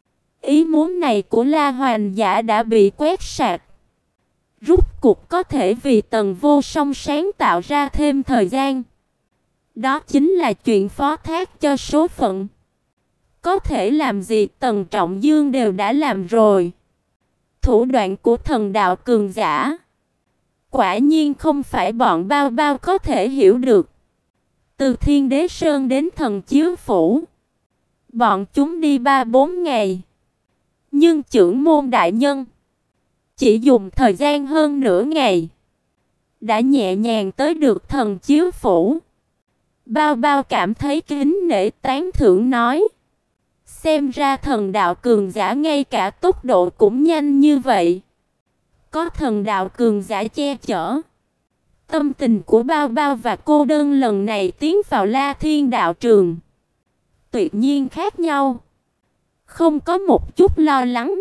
S1: Ý muốn này của La Hoành Giả đã bị quét sạch. Rút cuộc có thể vì Tần Vô Song sáng tạo ra thêm thời gian. Đó chính là chuyện phó thác cho số phận. Có thể làm gì Tần Trọng Dương đều đã làm rồi. Thủ đoạn của thần đạo cường giả, quả nhiên không phải bọn bao bao có thể hiểu được. Từ Thiên Đế Sơn đến Thần Chiếu Phủ, bọn chúng đi ba bốn ngày. Nhưng chưởng môn đại nhân chỉ dùng thời gian hơn nửa ngày, đã nhẹ nhàng tới được Thần Chiếu Phủ. Bao bao cảm thấy kính nể tán thưởng nói: xem ra thần đạo cường giả ngay cả tốc độ cũng nhanh như vậy. Có thần đạo cường giả che chở, tâm tình của bao bao và cô đơn lần này tiến vào La Thiên đạo trường tuyệt nhiên khác nhau. Không có một chút lo lắng.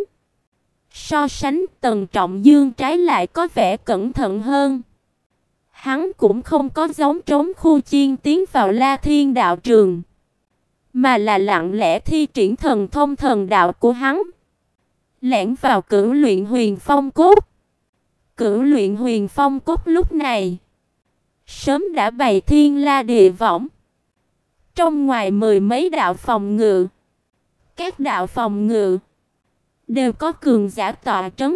S1: So sánh, Tần Trọng Dương trái lại có vẻ cẩn thận hơn. Hắn cũng không có giống trống khu chiên tiến vào La Thiên đạo trường, mà là lặng lẽ thi triển thần thông thần đạo của hắn, lẻn vào Cửu Luyện Huyền Phong Cốt. Cửu Luyện Huyền Phong Cốt lúc này sớm đã bày thiên la địa võng, trong ngoài mười mấy đạo phòng ngự. Các đạo phòng ngự đều có cường giả tọa trấn.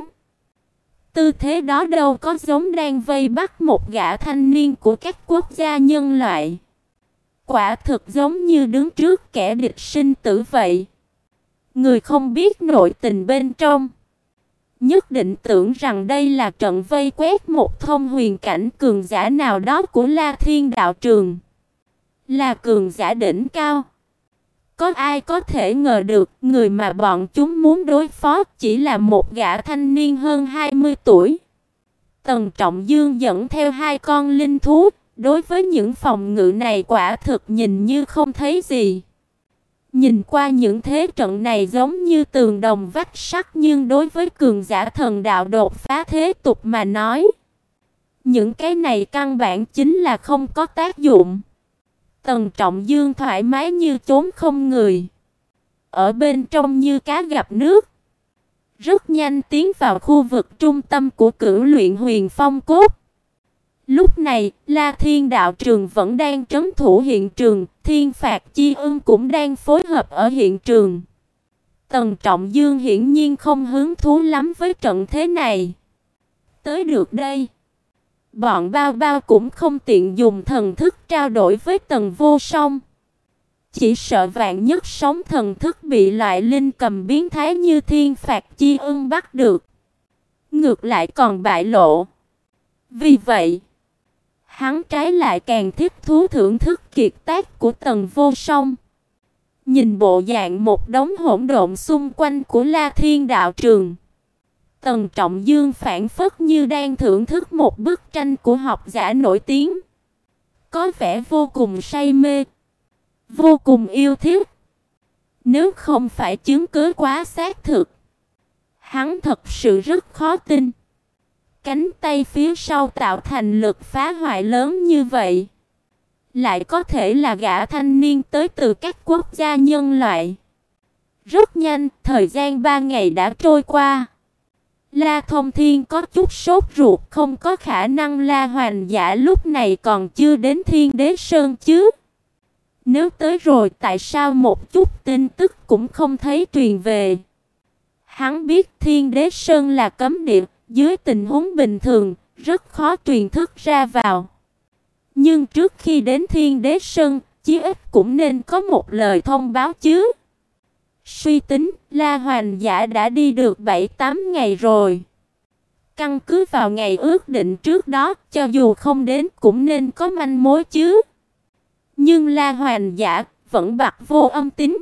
S1: Tư thế đó đâu có giống đang vây bắt một gã thanh niên của các quốc gia nhân loại. Quả thực giống như đứng trước kẻ địch sinh tử vậy. Người không biết nội tình bên trong nhất định tưởng rằng đây là trận vây quét một thông huyền cảnh cường giả nào đó của La Thiên đạo trường, là cường giả đỉnh cao. Có ai có thể ngờ được người mà bọn chúng muốn đối phó chỉ là một gã thanh niên hơn hai mươi tuổi. Tần Trọng Dương dẫn theo hai con linh thú, đối với những phòng ngự này quả thực nhìn như không thấy gì. Nhìn qua những thế trận này giống như tường đồng vách sắt, nhưng đối với cường giả thần đạo đột phá thế tục mà nói, những cái này căn bản chính là không có tác dụng. Tần Trọng Dương thoải mái như chốn không người, ở bên trong như cá gặp nước, rất nhanh tiến vào khu vực trung tâm của Cửu Luyện Huyền Phong Cốt. Lúc này, La Thiên đạo trường vẫn đang trấn thủ hiện trường, Thiên Phạt Chi Ưng cũng đang phối hợp ở hiện trường. Tần Trọng Dương hiển nhiên không hứng thú lắm với trận thế này. Tới được đây, bọn bao bao cũng không tiện dùng thần thức trao đổi với Tần Vô Song. Chỉ sợ vạn nhất sóng thần thức bị loại linh cầm biến thái như Thiên Phạt Chi Ưng bắt được, ngược lại còn bại lộ. Vì vậy, hắn trái lại càng thích thú thưởng thức kiệt tác của Tần Vô Song. Nhìn bộ dạng một đống hỗn độn xung quanh của La Thiên đạo trường, Tần Trọng Dương phảng phất như đang thưởng thức một bức tranh của học giả nổi tiếng, có vẻ vô cùng say mê, vô cùng yêu thích. Nếu không phải chứng cứ quá xác thực, hắn thật sự rất khó tin cánh tay phía sau tạo thành lực phá hoại lớn như vậy lại có thể là gã thanh niên tới từ các quốc gia nhân loại. Rất nhanh, thời gian ba ngày đã trôi qua. La Thông Thiên có chút sốt ruột, không có khả năng La Hoành Giả lúc này còn chưa đến Thiên Đế Sơn chứ. Nếu tới rồi tại sao một chút tin tức cũng không thấy truyền về. Hắn biết Thiên Đế Sơn là cấm địa, dưới tình huống bình thường, rất khó truyền thức ra vào. Nhưng trước khi đến Thiên Đế Sơn, chí ít cũng nên có một lời thông báo chứ. Suy tính, La Hoành Giả đã đi được bảy tám ngày rồi. Căn cứ vào ngày ước định trước đó, cho dù không đến cũng nên có manh mối chứ. Nhưng La Hoành Giả vẫn bặt vô âm tín.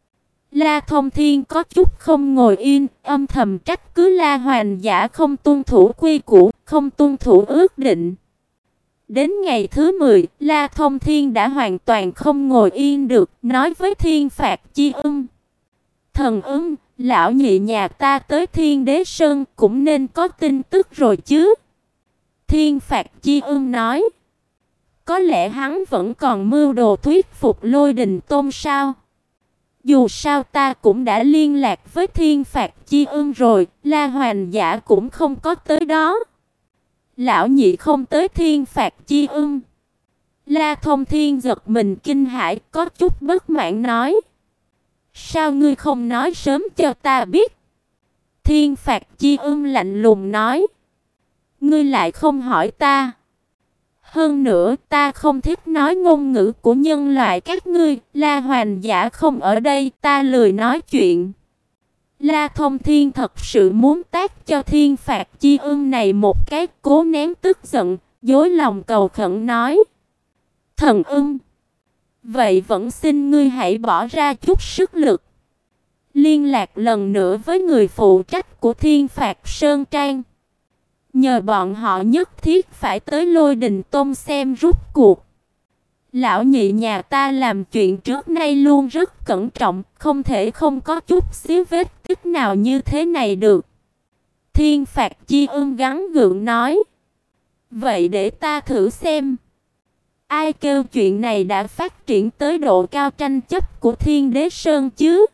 S1: La Thông Thiên có chút không ngồi yên, âm thầm trách cứ La Hoành Giả không tuân thủ quy củ, không tuân thủ ước định. Đến ngày thứ mười, La Thông Thiên đã hoàn toàn không ngồi yên được, nói với Thiên Phạt Chi Ưng: "Thần Ưng, lão nhị nhà ta tới Thiên Đế Sơn cũng nên có tin tức rồi chứ?" Thiên Phạt Chi Ưng nói: "Có lẽ hắn vẫn còn mưu đồ thuyết phục Lôi Đình Tôn sao? Dù sao ta cũng đã liên lạc với Thiên Phạt Chi Ưng rồi, La Hoành Giả cũng không có tới đó." Lão nhị không tới Thiên Phạt Chi Ưng. La Thông Thiên giật mình kinh hãi, có chút bất mãn nói: "Sao ngươi không nói sớm cho ta biết?" Thiên Phạt Chi Ưng lạnh lùng nói: "Ngươi lại không hỏi ta. Hơn nữa, ta không thích nói ngôn ngữ của nhân loại các ngươi, La Hoành Giả không ở đây, ta lười nói chuyện." La Thông Thiên thật sự muốn tát cho Thiên Phạt Chi Ưng này một cái, cố nén tức giận, dối lòng cầu khẩn nói: "Thần Ưng, vậy vẫn xin ngươi hãy bỏ ra chút sức lực, liên lạc lần nữa với người phụ trách của Thiên Phạt Sơn Trang. Nhờ bọn họ nhất thiết phải tới Lôi Đình Tôn xem rút cuộc. Lão nhị nhà ta làm chuyện trước nay luôn rất cẩn trọng, không thể không có chút xíu vết tích nào như thế này được." Thiên Phạt Chi Ưng gắng gượng nói: "Vậy để ta thử xem." Ai kêu chuyện này đã phát triển tới độ cao tranh chấp của Thiên Đế Sơn chứ?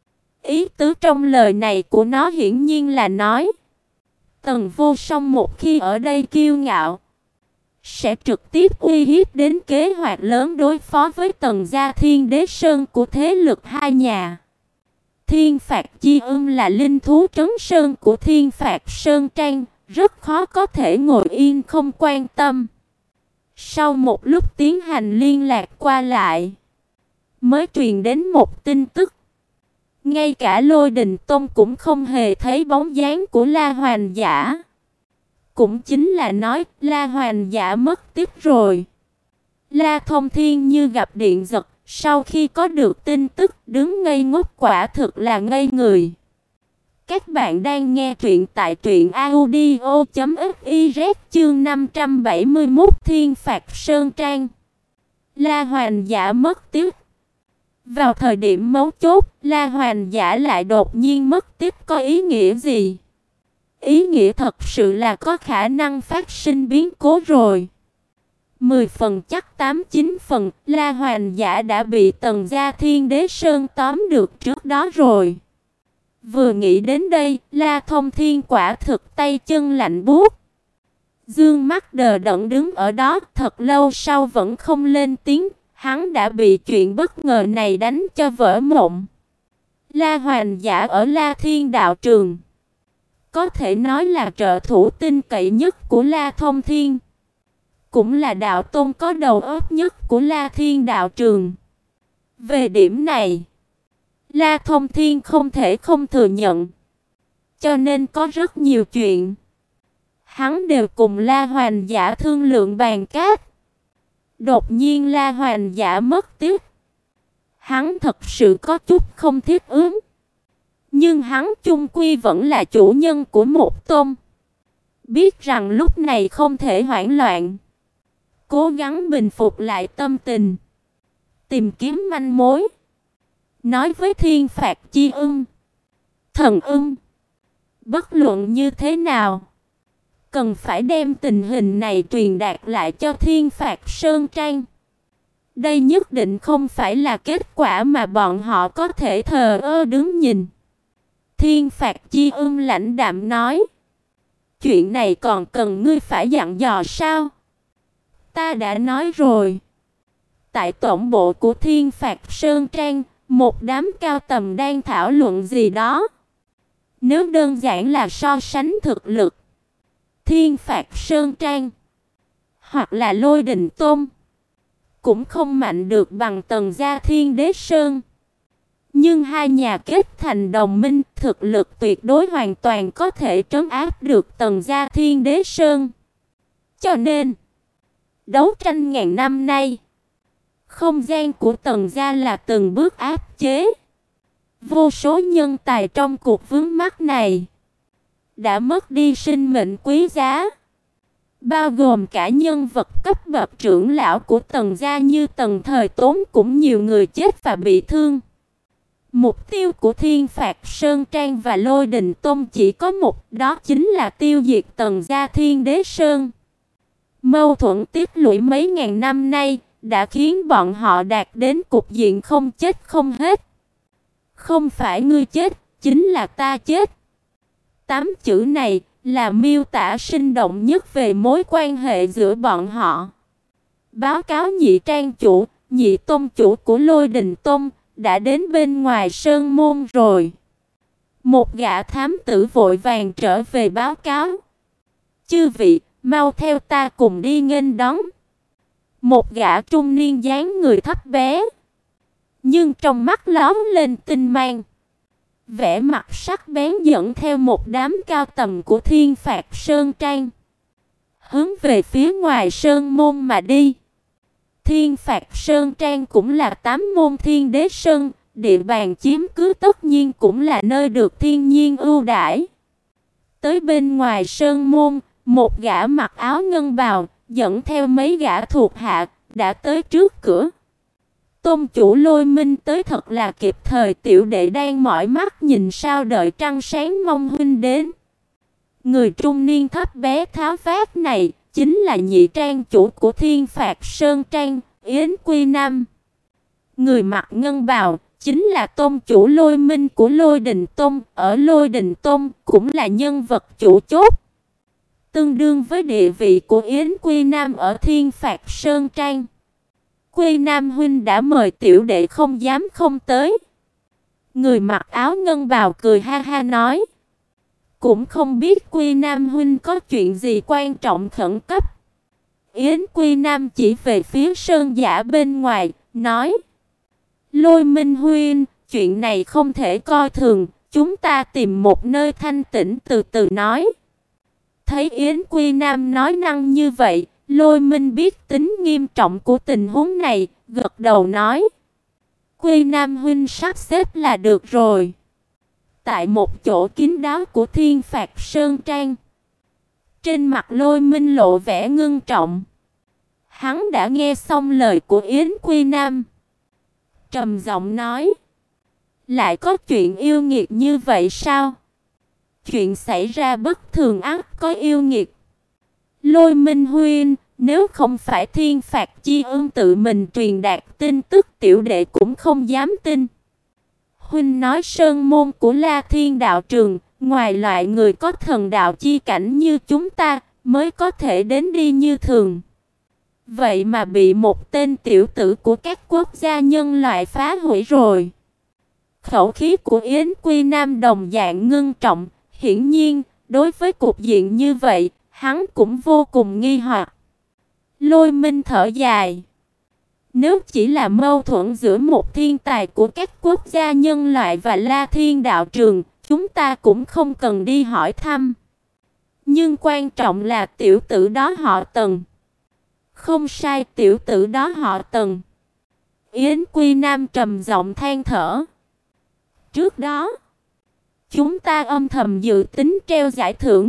S1: Ý tứ trong lời này của nó hiển nhiên là nói, Tần Vô Song một khi ở đây kiêu ngạo, sẽ trực tiếp uy hiếp đến kế hoạch lớn đối phó với Tần gia Thiên Đế Sơn của thế lực hai nhà. Thiên Phạt Chi Ưng là linh thú trấn sơn của Thiên Phạt Sơn Trang, rất khó có thể ngồi yên không quan tâm. Sau một lúc tiến hành liên lạc qua lại, mới truyền đến một tin tức. Ngay cả Lôi Đình Tôn cũng không hề thấy bóng dáng của La Hoành Giả. Cũng chính là nói La Hoành Giả mất tích rồi. La Thông Thiên như gặp điện giật, sau khi có được tin tức đứng ngây ngốc, quả thực là ngây người. Các bạn đang nghe truyện tại truyện audio chấm fiz chương năm trăm bảy mươi mốt Thiên Phạt Sơn Trang. La Hoành Giả mất tích. Vào thời điểm mấu chốt, La Hoành Giả lại đột nhiên mất tích có ý nghĩa gì? Ý nghĩa thật sự là có khả năng phát sinh biến cố rồi. Mười phần chắc tám chín phần, La Hoành Giả đã bị Tần gia Thiên Đế Sơn tóm được trước đó rồi. Vừa nghĩ đến đây, La Thông Thiên quả thực tay chân lạnh buốt. Dương mắt đờ đẫn đứng ở đó thật lâu sau vẫn không lên tiếng, hắn đã bị chuyện bất ngờ này đánh cho vỡ mộng. La Hoành Giả ở La Thiên Đạo Trường, có thể nói là trợ thủ tin cậy nhất của La Thông Thiên, cũng là đạo tôn có đầu óc nhất của La Thiên Đạo Trường. Về điểm này, La Thông Thiên không thể không thừa nhận. Cho nên có rất nhiều chuyện hắn đều cùng La Hoành Giả thương lượng bàn cát. Đột nhiên La Hoành Giả mất tích, hắn thật sự có chút không thích ứng. Nhưng hắn chung quy vẫn là chủ nhân của một tôn, biết rằng lúc này không thể hoảng loạn, cố gắng bình phục lại tâm tình, tìm kiếm manh mối. Nói với Thiên Phạt Chi Ưng: "Thần Ưng, bất luận như thế nào, cần phải đem tình hình này truyền đạt lại cho Thiên Phạt Sơn Trang. Đây nhất định không phải là kết quả mà bọn họ có thể thờ ơ đứng nhìn." Thiên Phạt Chi Ưng lãnh đạm nói: "Chuyện này còn cần ngươi phải dặn dò sao? Ta đã nói rồi." Tại tổng bộ của Thiên Phạt Sơn Trang, một đám cao tầm đang thảo luận gì đó. Nếu đơn giản là so sánh thực lực, Thiên Phạt Sơn Trang hoặc là Lôi Đình Tôn cũng không mạnh được bằng Tần gia Thiên Đế Sơn. Nhưng hai nhà kết thành đồng minh, thực lực tuyệt đối hoàn toàn có thể trấn áp được Tần gia Thiên Đế Sơn. Cho nên, đấu tranh ngàn năm nay, không gian của Tần gia là từng bước áp chế. Vô số nhân tài trong cuộc vướng mắc này đã mất đi sinh mệnh quý giá, bao gồm cả nhân vật cấp bậc trưởng lão của Tần gia như Tần Thời Tốn, cũng nhiều người chết và bị thương. Mục tiêu của Thiên Phạt Sơn Trang và Lôi Đình Tôn chỉ có một, đó chính là tiêu diệt Tần gia Thiên Đế Sơn. Mâu thuẫn tích lũy mấy ngàn năm nay đã khiến bọn họ đạt đến cục diện không chết không hết. Không phải ngươi chết, chính là ta chết. Tám chữ này là miêu tả sinh động nhất về mối quan hệ giữa bọn họ. Báo cáo nhị trang chủ, nhị tôn chủ của Lôi Đình Tôn đã đến bên ngoài sơn môn rồi. Một gã thám tử vội vàng trở về báo cáo. Chư vị, mau theo ta cùng đi nghênh đón. Một gã trung niên dáng người thấp bé, nhưng trong mắt lóe lên tinh mang, vẻ mặt sắc bén dẫn theo một đám cao tầng của Thiên Phạt Sơn Trang, hướng về phía ngoài sơn môn mà đi. Thiên Phạt Sơn Trang cũng là tám môn Thiên Đế Sơn, địa bàn chiếm cứ tất nhiên cũng là nơi được thiên nhiên ưu đãi. Tới bên ngoài sơn môn, một gã mặc áo ngân bào dẫn theo mấy gã thuộc hạ đã tới trước cửa. Tôn chủ Lôi Minh tới thật là kịp thời, tiểu đệ đang mỏi mắt nhìn sao đợi trăng sáng mong huynh đến. Người trung niên thấp bé tháo vát này chính là nhị trang chủ của Thiên Phạt Sơn Trang, Yến Quy Nam. Người mặc ngân bào chính là tôn chủ Lôi Minh của Lôi Đình Tôn, ở Lôi Đình Tôn cũng là nhân vật chủ chốt, tương đương với địa vị của Yến Quy Nam ở Thiên Phạt Sơn Trang. Quy Nam huynh đã mời tiểu đệ không dám không tới. Người mặc áo ngân bào cười ha ha nói. Cũng không biết Quy Nam huynh có chuyện gì quan trọng khẩn cấp. Yến Quy Nam chỉ về phía sơn giả bên ngoài, nói. Lôi Minh huynh, chuyện này không thể coi thường, chúng ta tìm một nơi thanh tĩnh từ từ nói. Thấy Yến Quy Nam nói năng như vậy, Lôi Minh biết tính nghiêm trọng của tình huống này, gật đầu nói. Quy Nam huynh sắp xếp là được rồi. Tại một chỗ kín đáo của Thiên Phạt Sơn Trang, trên mặt Lôi Minh lộ vẻ ngưng trọng. Hắn đã nghe xong lời của Yến Quy Nam, trầm giọng nói. Lại có chuyện yêu nghiệt như vậy sao? Chuyện xảy ra bất thường ắt có yêu nghiệt. Lôi Minh huynh, nếu không phải Thiên Phạt Chi Ưng tự mình truyền đạt tin tức, tiểu đệ cũng không dám tin. Huynh nói sơn môn của La Thiên đạo trường, ngoài loại người có thần đạo chi cảnh như chúng ta, mới có thể đến đi như thường. Vậy mà bị một tên tiểu tử của các quốc gia nhân loại phá hủy rồi. Khẩu khí của Yến Quy Nam đồng dạng ngưng trọng, hiển nhiên, đối với cục diện như vậy, hắn cũng vô cùng nghi hoặc. Lôi Minh thở dài. Nếu chỉ là mâu thuẫn giữa một thiên tài của các quốc gia nhân loại và La Thiên đạo trường, chúng ta cũng không cần đi hỏi thăm. Nhưng quan trọng là tiểu tử đó họ Tần. Không sai, tiểu tử đó họ Tần. Yến Quy Nam trầm giọng than thở. Trước đó, chúng ta âm thầm dự tính treo giải thưởng,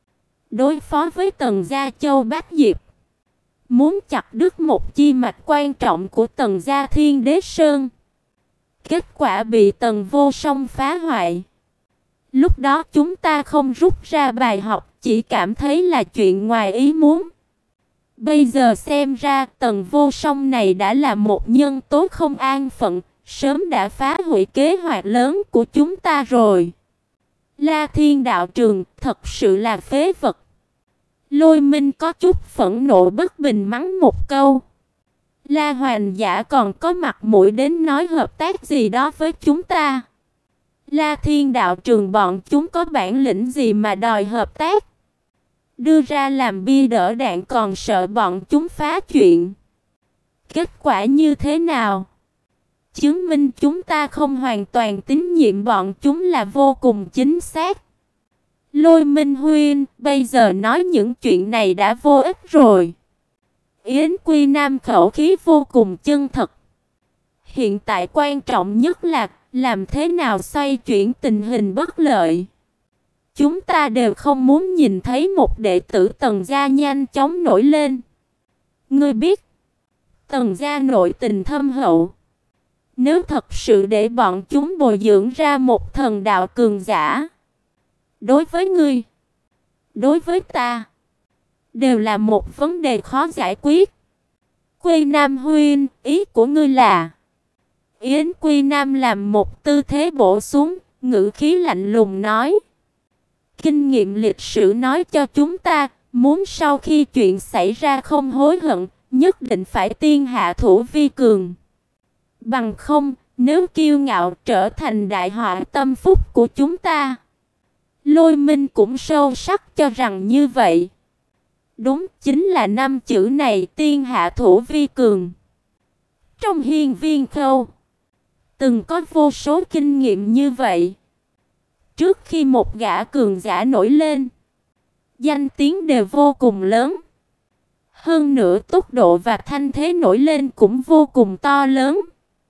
S1: đối phó với Tần gia Châu Bách Diệp, muốn chặt đứt một chi mạch quan trọng của Tần gia Thiên Đế Sơn. Kết quả bị Tần Vô Song phá hoại. Lúc đó chúng ta không rút ra bài học, chỉ cảm thấy là chuyện ngoài ý muốn. Bây giờ xem ra Tần Vô Song này đã là một nhân tố không an phận, sớm đã phá hủy kế hoạch lớn của chúng ta rồi. La Thiên đạo trường thật sự là phế vật. Lôi Minh có chút phẫn nộ bất bình mắng một câu. La Hoành Giả còn có mặt mũi đến nói hợp tác gì đó với chúng ta. La Thiên đạo trường bọn chúng có bản lĩnh gì mà đòi hợp tác? đưa ra làm bia đỡ đạn còn sợ bọn chúng phá chuyện. Kết quả như thế nào? Chứng minh chúng ta không hoàn toàn tín nhiệm bọn chúng là vô cùng chính xác. Lôi Minh Huynh, bây giờ nói những chuyện này đã vô ích rồi. Yến Quy Nam khẩu khí vô cùng chân thật. Hiện tại quan trọng nhất là làm thế nào xoay chuyển tình hình bất lợi. Chúng ta đều không muốn nhìn thấy một đệ tử Tần gia nhanh chóng nổi lên. Ngươi biết, Tần gia nội tình thâm hậu. Nếu thật sự để bọn chúng bồi dưỡng ra một thần đạo cường giả, đối với ngươi, đối với ta, đều là một vấn đề khó giải quyết. Quy Nam Huynh, ý của ngươi là? Yến Quy Nam làm một tư thế bổ xuống, ngữ khí lạnh lùng nói. Kinh nghiệm lịch sử nói cho chúng ta, muốn sau khi chuyện xảy ra không hối hận, nhất định phải tiên hạ thủ vi cường. Bằng không, nếu kiêu ngạo trở thành đại họa tâm phúc của chúng ta. Lôi Minh cũng sâu sắc cho rằng như vậy. Đúng, chính là năm chữ này, tiên hạ thủ vi cường. Trong hiên viên khâu, từng có vô số kinh nghiệm như vậy. Trước khi một gã cường giả nổi lên, danh tiếng đều vô cùng lớn. Hơn nữa tốc độ và thanh thế nổi lên cũng vô cùng to lớn.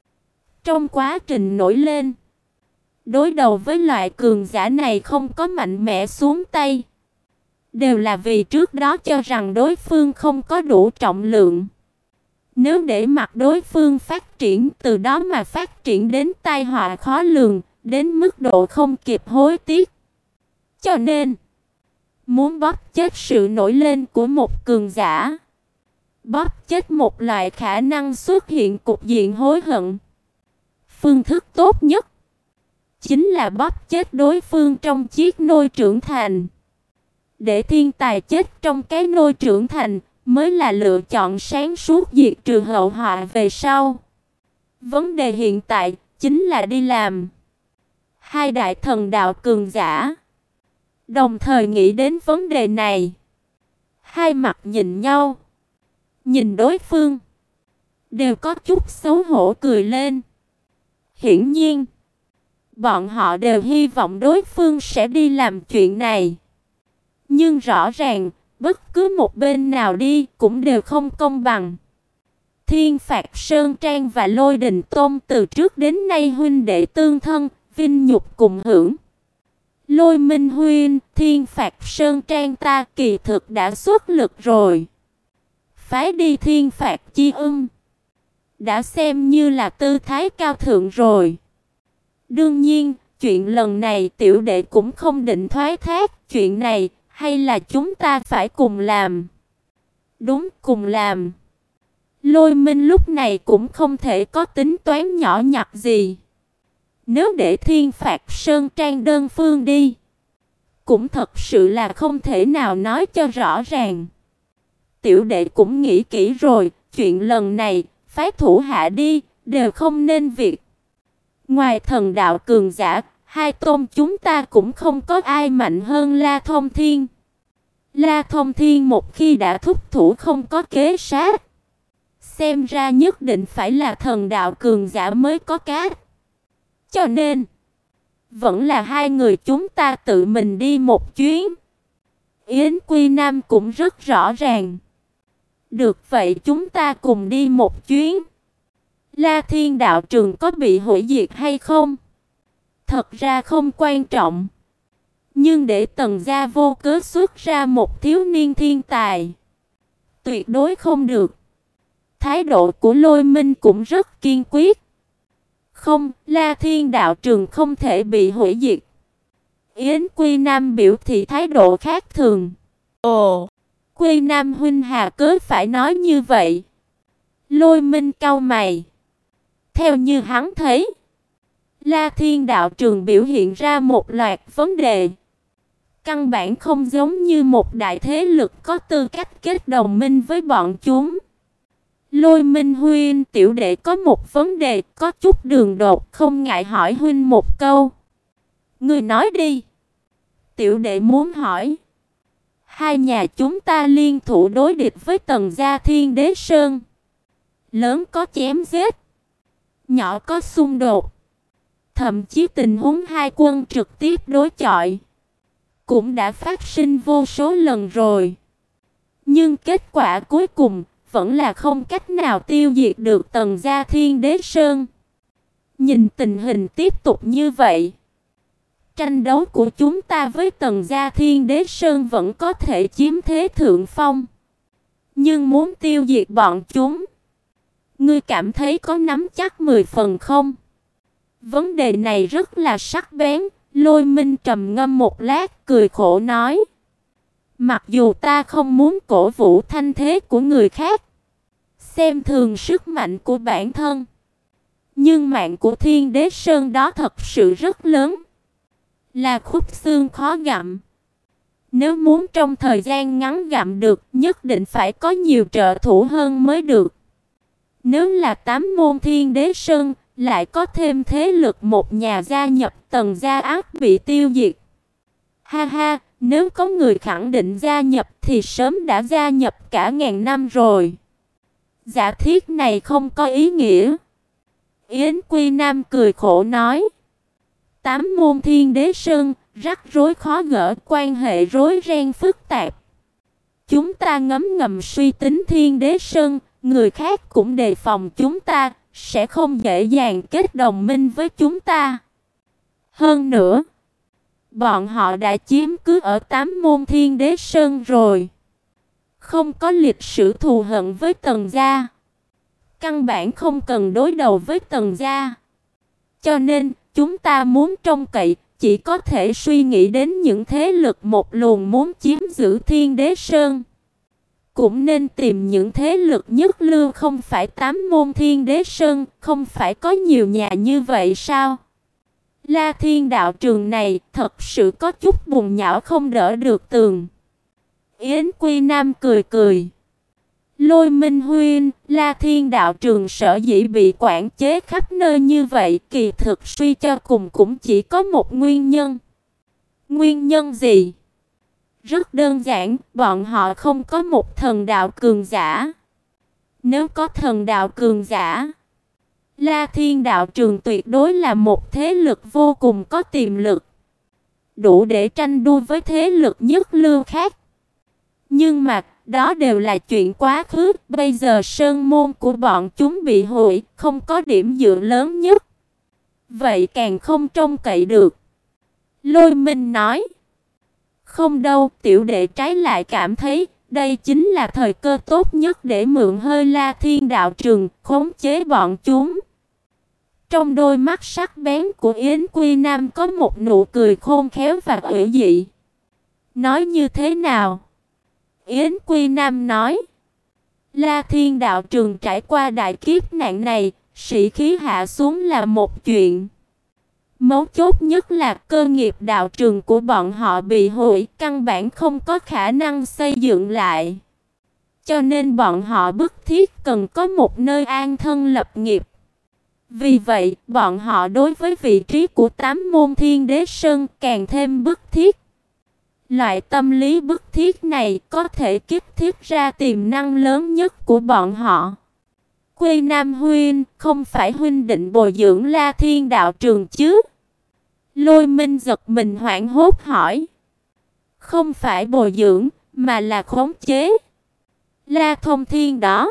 S1: Trong quá trình nổi lên, đối đầu với loại cường giả này không có mạnh mẽ xuống tay. Đều là vì trước đó cho rằng đối phương không có đủ trọng lượng. Nếu để mặc đối phương phát triển, từ đó mà phát triển đến tai họa khó lường, đến mức độ không kịp hối tiếc. Cho nên, muốn bóp chết sự nổi lên của một cường giả, bóp chết một loại khả năng xuất hiện cục diện hối hận, phương thức tốt nhất chính là bóp chết đối phương trong chiếc nôi trưởng thành. Để thiên tài chết trong cái nôi trưởng thành mới là lựa chọn sáng suốt, diệt trừ hậu họa về sau. Vấn đề hiện tại chính là đi làm. Hai đại thần đạo cường giả đồng thời nghĩ đến vấn đề này. Hai mặt nhìn nhau, nhìn đối phương, đều có chút xấu hổ cười lên. Hiển nhiên, bọn họ đều hy vọng đối phương sẽ đi làm chuyện này. Nhưng rõ ràng, bất cứ một bên nào đi cũng đều không công bằng. Thiên Phạt Sơn Trang và Lôi Đình Tôn từ trước đến nay huynh đệ tương thân, vinh nhục cùng hưởng. Lôi Minh Huynh, Thiên Phạt Sơn Trang ta kỳ thực đã xuất lực rồi. Phái đi Thiên Phạt Chi Ưng, đã xem như là tư thái cao thượng rồi. Đương nhiên, chuyện lần này tiểu đệ cũng không định thoái thác. Chuyện này, hay là chúng ta phải cùng làm? Đúng, cùng làm. Lôi Minh lúc này cũng không thể có tính toán nhỏ nhặt gì. Nếu để Thiên Phạt Sơn Trang đơn phương đi, cũng thật sự là không thể nào nói cho rõ ràng. Tiểu đệ cũng nghĩ kỹ rồi, chuyện lần này, phái thủ hạ đi, đều không nên việc. Ngoài thần đạo cường giả, hai tôn chúng ta cũng không có ai mạnh hơn La Thông Thiên. La Thông Thiên một khi đã thúc thủ không có kế sát, xem ra nhất định phải là thần đạo cường giả mới có cát. Cho nên, vẫn là hai người chúng ta tự mình đi một chuyến. Yến Quy Nam cũng rất rõ ràng. Được vậy chúng ta cùng đi một chuyến. La Thiên đạo trường có bị hủy diệt hay không? Thật ra không quan trọng. Nhưng để Tần gia vô cớ xuất ra một thiếu niên thiên tài, tuyệt đối không được. Thái độ của Lôi Minh cũng rất kiên quyết. Không, La Thiên đạo trường không thể bị hủy diệt. Yến Quy Nam biểu thị thái độ khác thường. Ồ, Quy Nam huynh hà cớ phải nói như vậy? Lôi Minh cau mày. Theo như hắn thấy, La Thiên đạo trường biểu hiện ra một loạt vấn đề. Căn bản không giống như một đại thế lực có tư cách kết đồng minh với bọn chúng. Lôi Minh huynh, tiểu đệ có một vấn đề có chút đường đột, không ngại hỏi huynh một câu. Ngươi nói đi. Tiểu đệ muốn hỏi, Hai nhà chúng ta liên thủ đối địch với Tần gia Thiên Đế Sơn. Lớn có chém giết, nhỏ có xung đột. Thậm chí tình huống hai quân trực tiếp đối chọi cũng đã phát sinh vô số lần rồi. Nhưng kết quả cuối cùng vẫn là không cách nào tiêu diệt được Tần gia Thiên Đế Sơn. Nhìn tình hình tiếp tục như vậy, tranh đấu của chúng ta với Tần gia Thiên Đế Sơn vẫn có thể chiếm thế thượng phong. Nhưng muốn tiêu diệt bọn chúng, ngươi cảm thấy có nắm chắc mười phần không? Vấn đề này rất là sắc bén. Lôi Minh trầm ngâm một lát, cười khổ nói: mặc dù ta không muốn cổ vũ thanh thế của người khác, xem thường sức mạnh của bản thân, nhưng mạng của Thiên Đế Sơn đó thật sự rất lớn, là khúc xương khó gặm. Nếu muốn trong thời gian ngắn gặm được, nhất định phải có nhiều trợ thủ hơn mới được. Nếu là tám môn Thiên Đế Sơn, lại có thêm thế lực một nhà gia nhập, Tần gia ác bị tiêu diệt. Ha ha, nếu có người khẳng định gia nhập thì sớm đã gia nhập cả ngàn năm rồi. Giả thiết này không có ý nghĩa. Yến Quy Nam cười khổ nói: tám môn Thiên Đế Sơn, rắc rối khó gỡ, quan hệ rối ren phức tạp. Chúng ta ngấm ngầm suy tính Thiên Đế Sơn, người khác cũng đề phòng chúng ta, sẽ không dễ dàng kết đồng minh với chúng ta. Hơn nữa, bọn họ đã chiếm cứ ở tám môn Thiên Đế Sơn rồi, không có lịch sử thù hận với Tần gia, căn bản không cần đối đầu với Tần gia. Cho nên, chúng ta muốn trông cậy, chỉ có thể suy nghĩ đến những thế lực một luồng muốn chiếm giữ Thiên Đế Sơn. Cũng nên tìm những thế lực nhất lưu, không phải tám môn Thiên Đế Sơn, không phải có nhiều nhà như vậy sao? La Thiên đạo trường này thật sự có chút bùn nhão không đỡ được tường. Yến Quy Nam cười cười: Lôi Minh huynh, La Thiên đạo trường sở dĩ bị quản chế khắp nơi như vậy, kỳ thực suy cho cùng cũng chỉ có một nguyên nhân. Nguyên nhân gì? Rất đơn giản, bọn họ không có một thần đạo cường giả. Nếu có thần đạo cường giả, La Thiên đạo trường tuyệt đối là một thế lực vô cùng có tiềm lực, đủ để tranh đua với thế lực nhất lưu khác. Nhưng mà đó đều là chuyện quá khứ, bây giờ sơn môn của bọn chúng bị hủy, không có điểm dựa lớn nhất, vậy càng không trông cậy được. Lôi Minh nói: không đâu, tiểu đệ trái lại cảm thấy đây chính là thời cơ tốt nhất để mượn hơi La Thiên đạo trường, khống chế bọn chúng. Trong đôi mắt sắc bén của Yến Quy Nam có một nụ cười khôn khéo và ủy dị. Nói như thế nào? Yến Quy Nam nói: La Thiên đạo trường trải qua đại kiếp nạn này, sĩ khí hạ xuống là một chuyện. Mấu chốt nhất là cơ nghiệp đạo trường của bọn họ bị hủy, căn bản không có khả năng xây dựng lại. Cho nên bọn họ bức thiết cần có một nơi an thân lập nghiệp. Vì vậy, bọn họ đối với vị trí của tám môn Thiên Đế Sơn càng thêm bức thiết. Loại tâm lý bức thiết này có thể kích thích ra tiềm năng lớn nhất của bọn họ. Quy Nam huynh, không phải huynh định bồi dưỡng La Thiên đạo trường chứ? Lôi Minh giật mình hoảng hốt hỏi. Không phải bồi dưỡng, mà là khống chế. La Thông Thiên đó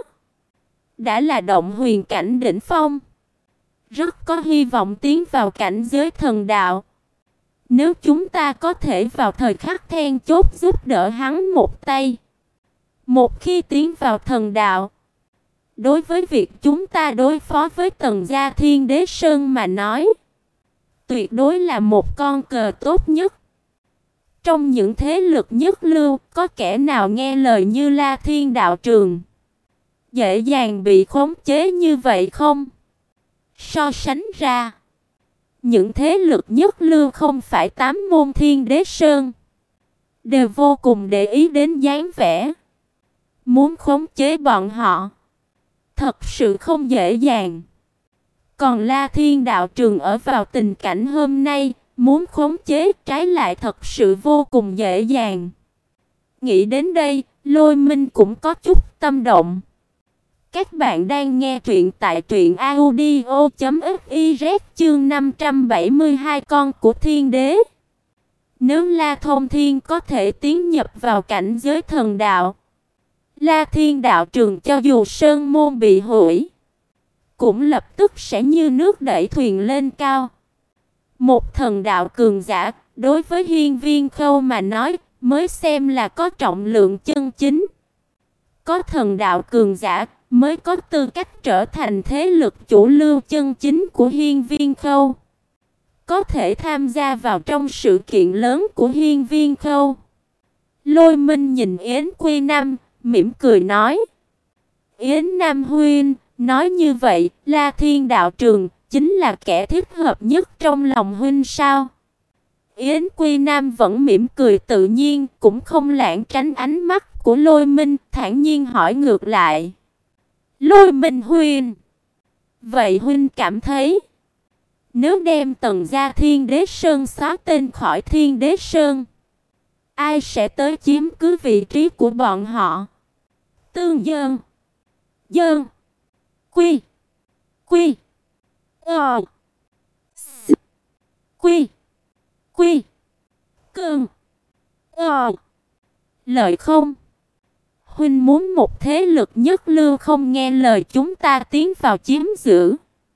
S1: đã là động huyền cảnh đỉnh phong, rất có hy vọng tiến vào cảnh giới thần đạo. Nếu chúng ta có thể vào thời khắc then chốt giúp đỡ hắn một tay, một khi tiến vào thần đạo, đối với việc chúng ta đối phó với Tần gia Thiên Đế Sơn mà nói, tuyệt đối là một con cờ tốt nhất. Trong những thế lực nhất lưu, có kẻ nào nghe lời như La Thiên đạo trường dễ dàng bị khống chế như vậy không? So sánh ra, những thế lực nhất lưu không phải tám môn Thiên Đế Sơn đều vô cùng để ý đến dáng vẻ. Muốn khống chế bọn họ thật sự không dễ dàng. Còn La Thiên đạo trường ở vào tình cảnh hôm nay, muốn khống chế trái lại thật sự vô cùng dễ dàng. Nghĩ đến đây, Lôi Minh cũng có chút tâm động. Các bạn đang nghe truyện tại truyện audio chấm fiz chương năm trăm bảy mươi hai con của thiên đế. Nếu La Thông Thiên có thể tiến nhập vào cảnh giới thần đạo, La Thiên đạo trường cho dù sơn môn bị hủy, cũng lập tức sẽ như nước đẩy thuyền lên cao. Một thần đạo cường giả, đối với Hiên Viên Khâu mà nói, mới xem là có trọng lượng chân chính. Có thần đạo cường giả, mới có tư cách trở thành thế lực chủ lưu chân chính của Hiên Viên Khâu. Có thể tham gia vào trong sự kiện lớn của Hiên Viên Khâu. Lôi Minh nhìn Yến Quy Nam, mỉm cười nói: Yến Nam huynh, nói như vậy, La Thiên đạo trường chính là kẻ thích hợp nhất trong lòng huynh sao? Yến Quy Nam vẫn mỉm cười tự nhiên, cũng không lảng tránh ánh mắt của Lôi Minh, thản nhiên hỏi ngược lại: Lôi Minh huynh, vậy huynh cảm thấy, nếu đem Tần gia Thiên Đế Sơn xóa tên khỏi Thiên Đế Sơn, ai sẽ tới chiếm cứ vị trí của bọn họ? Tương Dơn, Dơn, Quy, Quy, Ờ, S, Quy, Quy, Cơn, Ờ, lợi không? Huynh muốn một thế lực nhất lưu không nghe lời chúng ta tiến vào chiếm giữ,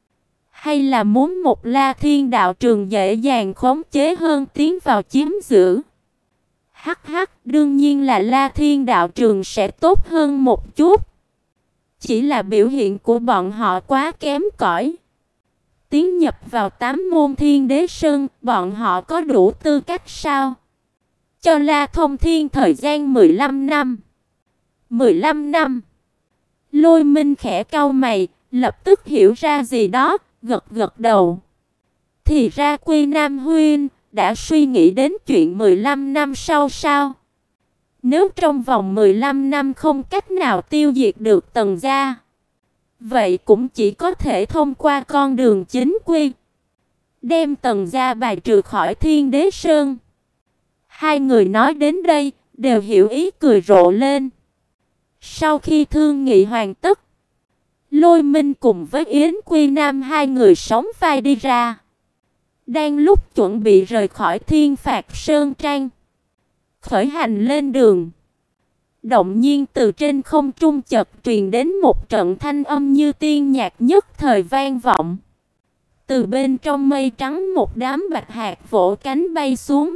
S1: hay là muốn một La Thiên đạo trường dễ dàng khống chế hơn tiến vào chiếm giữ? Hắc hắc, đương nhiên là La Thiên đạo trường sẽ tốt hơn một chút. Chỉ là biểu hiện của bọn họ quá kém cỏi. Tiến nhập vào tám môn Thiên Đế Sơn, bọn họ có đủ tư cách sao? Cho La Thông Thiên thời gian mười lăm năm. mười lăm năm. Lôi Minh khẽ cau mày, lập tức hiểu ra gì đó, gật gật đầu. Thì ra Quy Nam huynh đã suy nghĩ đến chuyện mười lăm năm sau sao? Nếu trong vòng mười lăm năm không cách nào tiêu diệt được Tần gia, vậy cũng chỉ có thể thông qua con đường chính quy, đem Tần gia bài trừ khỏi Thiên Đế Sơn. Hai người nói đến đây, đều hiểu ý cười rộ lên. Sau khi thương nghị hoàn tất, Lôi Minh cùng với Yến Quy Nam hai người sóng vai đi ra. Đang lúc chuẩn bị rời khỏi Thiên Phạt Sơn Trang, khởi hành lên đường, động nhiên từ trên không trung chợt truyền đến một trận thanh âm như tiên nhạc nhất thời vang vọng. Từ bên trong mây trắng một đám bạch hạt vỗ cánh bay xuống.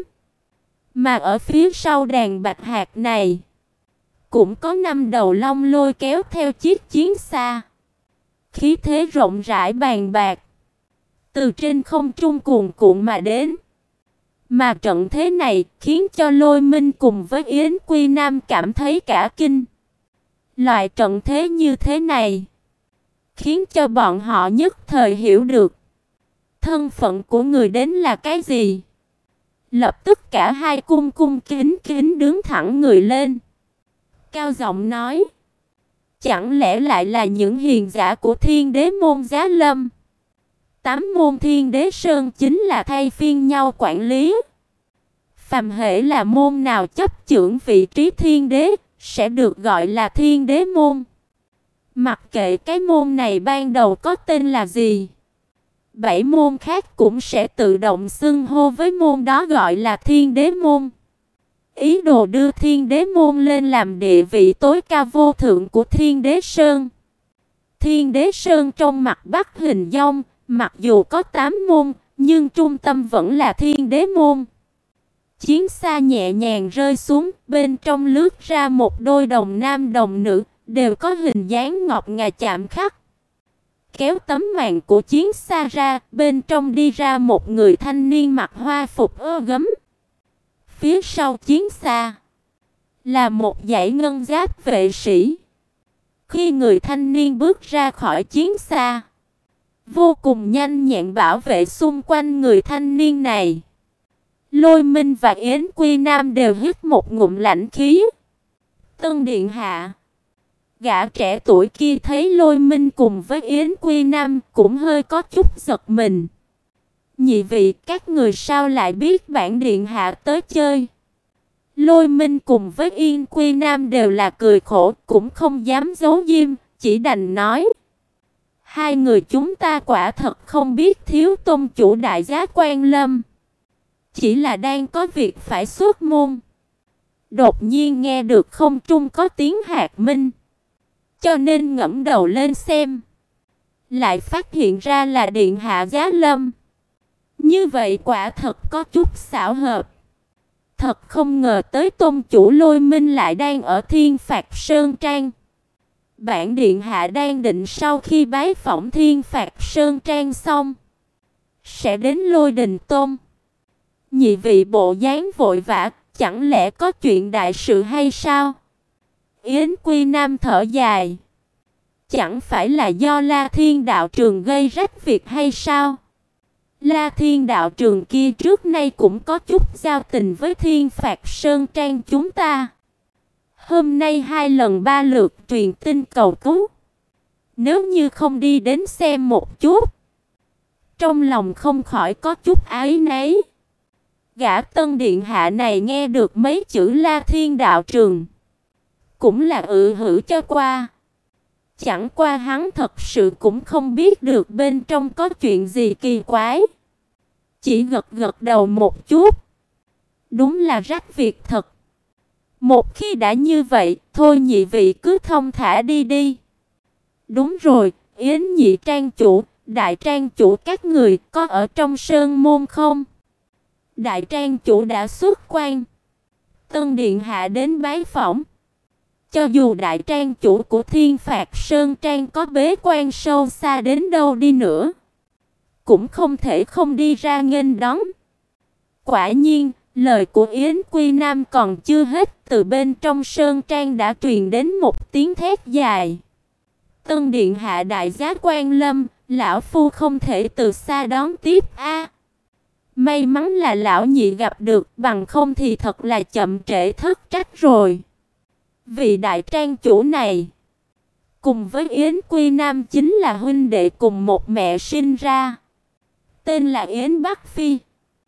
S1: Mà ở phía sau đàn bạch hạt này, cũng có năm đầu long lôi kéo theo chiếc chiến xa. Khí thế rộng rãi bàn bạc, từ trên không trung cuồn cuộn mà đến. Mà trận thế này khiến cho Lôi Minh cùng với Yến Quy Nam cảm thấy cả kinh. Loại trận thế như thế này khiến cho bọn họ nhất thời hiểu được thân phận của người đến là cái gì. Lập tức cả hai cung cung kính kính đứng thẳng người lên, cao giọng nói: chẳng lẽ lại là những hiền giả của Thiên Đế môn Giá Lâm? Tám môn Thiên Đế Sơn chính là thay phiên nhau quản lý. Phàm hễ là môn nào chấp chưởng vị trí Thiên Đế sẽ được gọi là Thiên Đế môn. Mặc kệ cái môn này ban đầu có tên là gì, bảy môn khác cũng sẽ tự động xưng hô với môn đó gọi là Thiên Đế môn. Ý đồ đưa Thiên Đế môn lên làm địa vị tối cao vô thượng của Thiên Đế Sơn. Thiên Đế Sơn trong mặt Bắc hình dong, mặc dù có tám môn, nhưng trung tâm vẫn là Thiên Đế môn. Chiến xa nhẹ nhàng rơi xuống, bên trong lướt ra một đôi đồng nam đồng nữ, đều có hình dáng ngọc ngà chạm khắc. Kéo tấm màn của chiến xa ra, bên trong đi ra một người thanh niên mặc hoa phục ơ gấm. Phía sau chiến xa là một dãy ngân giáp vệ sĩ. Khi người thanh niên bước ra khỏi chiến xa, vô cùng nhanh nhẹn bảo vệ xung quanh người thanh niên này. Lôi Minh và Yến Quy Nam đều hít một ngụm lãnh khí. Tân điện hạ. Gã trẻ tuổi kia thấy Lôi Minh cùng với Yến Quy Nam cũng hơi có chút giật mình. Nhị vị, các người sao lại biết bản điện hạ tới chơi? Lôi Minh cùng với Yên Quy Nam đều là cười khổ, cũng không dám giấu diêm, chỉ đành nói: hai người chúng ta quả thật không biết thiếu tôn chủ đại giá quan lâm, chỉ là đang có việc phải xuất môn. Đột nhiên nghe được không trung có tiếng hạt minh, cho nên ngẩng đầu lên xem, lại phát hiện ra là điện hạ giá lâm. Như vậy quả thật có chút xảo hợp. Thật không ngờ tới tôn chủ Lôi Minh lại đang ở Thiên Phạt Sơn Trang. Bản điện hạ đang định sau khi bái phỏng Thiên Phạt Sơn Trang xong, sẽ đến Lôi Đình Tôn. Nhị vị bộ dáng vội vã, chẳng lẽ có chuyện đại sự hay sao? Yến Quy Nam thở dài. Chẳng phải là do La Thiên đạo trường gây rách việc hay sao? La Thiên đạo trường kia trước nay cũng có chút giao tình với Thiên Phạt Sơn Trang chúng ta. Hôm nay hai lần ba lượt truyền tin cầu cứu. Nếu như không đi đến xem một chút, trong lòng không khỏi có chút áy náy. Gã tân điện hạ này nghe được mấy chữ La Thiên đạo trường, cũng là ự hử cho qua. Chẳng qua hắn thật sự cũng không biết được bên trong có chuyện gì kỳ quái. Chỉ gật gật đầu một chút. Đúng là rách việc thật. Một khi đã như vậy, thôi nhị vị cứ thông thả đi đi. Đúng rồi, Yến nhị trang chủ, đại trang chủ các người có ở trong sơn môn không? Đại trang chủ đã xuất quan. Tân điện hạ đến bái phỏng. Cho dù đại trang chủ của Thiên Phạt Sơn Trang có bế quan sâu xa đến đâu đi nữa, cũng không thể không đi ra nghênh đón. Quả nhiên, lời của Yến Quy Nam còn chưa hết, từ bên trong Sơn Trang đã truyền đến một tiếng thét dài. Tân điện hạ đại giá quan lâm, lão phu không thể từ xa đón tiếp a. May mắn là lão nhị gặp được, bằng không thì thật là chậm trễ thất trách rồi. Vị đại trang chủ này, cùng với Yến Quy Nam chính là huynh đệ cùng một mẹ sinh ra, tên là Yến Bắc Phi.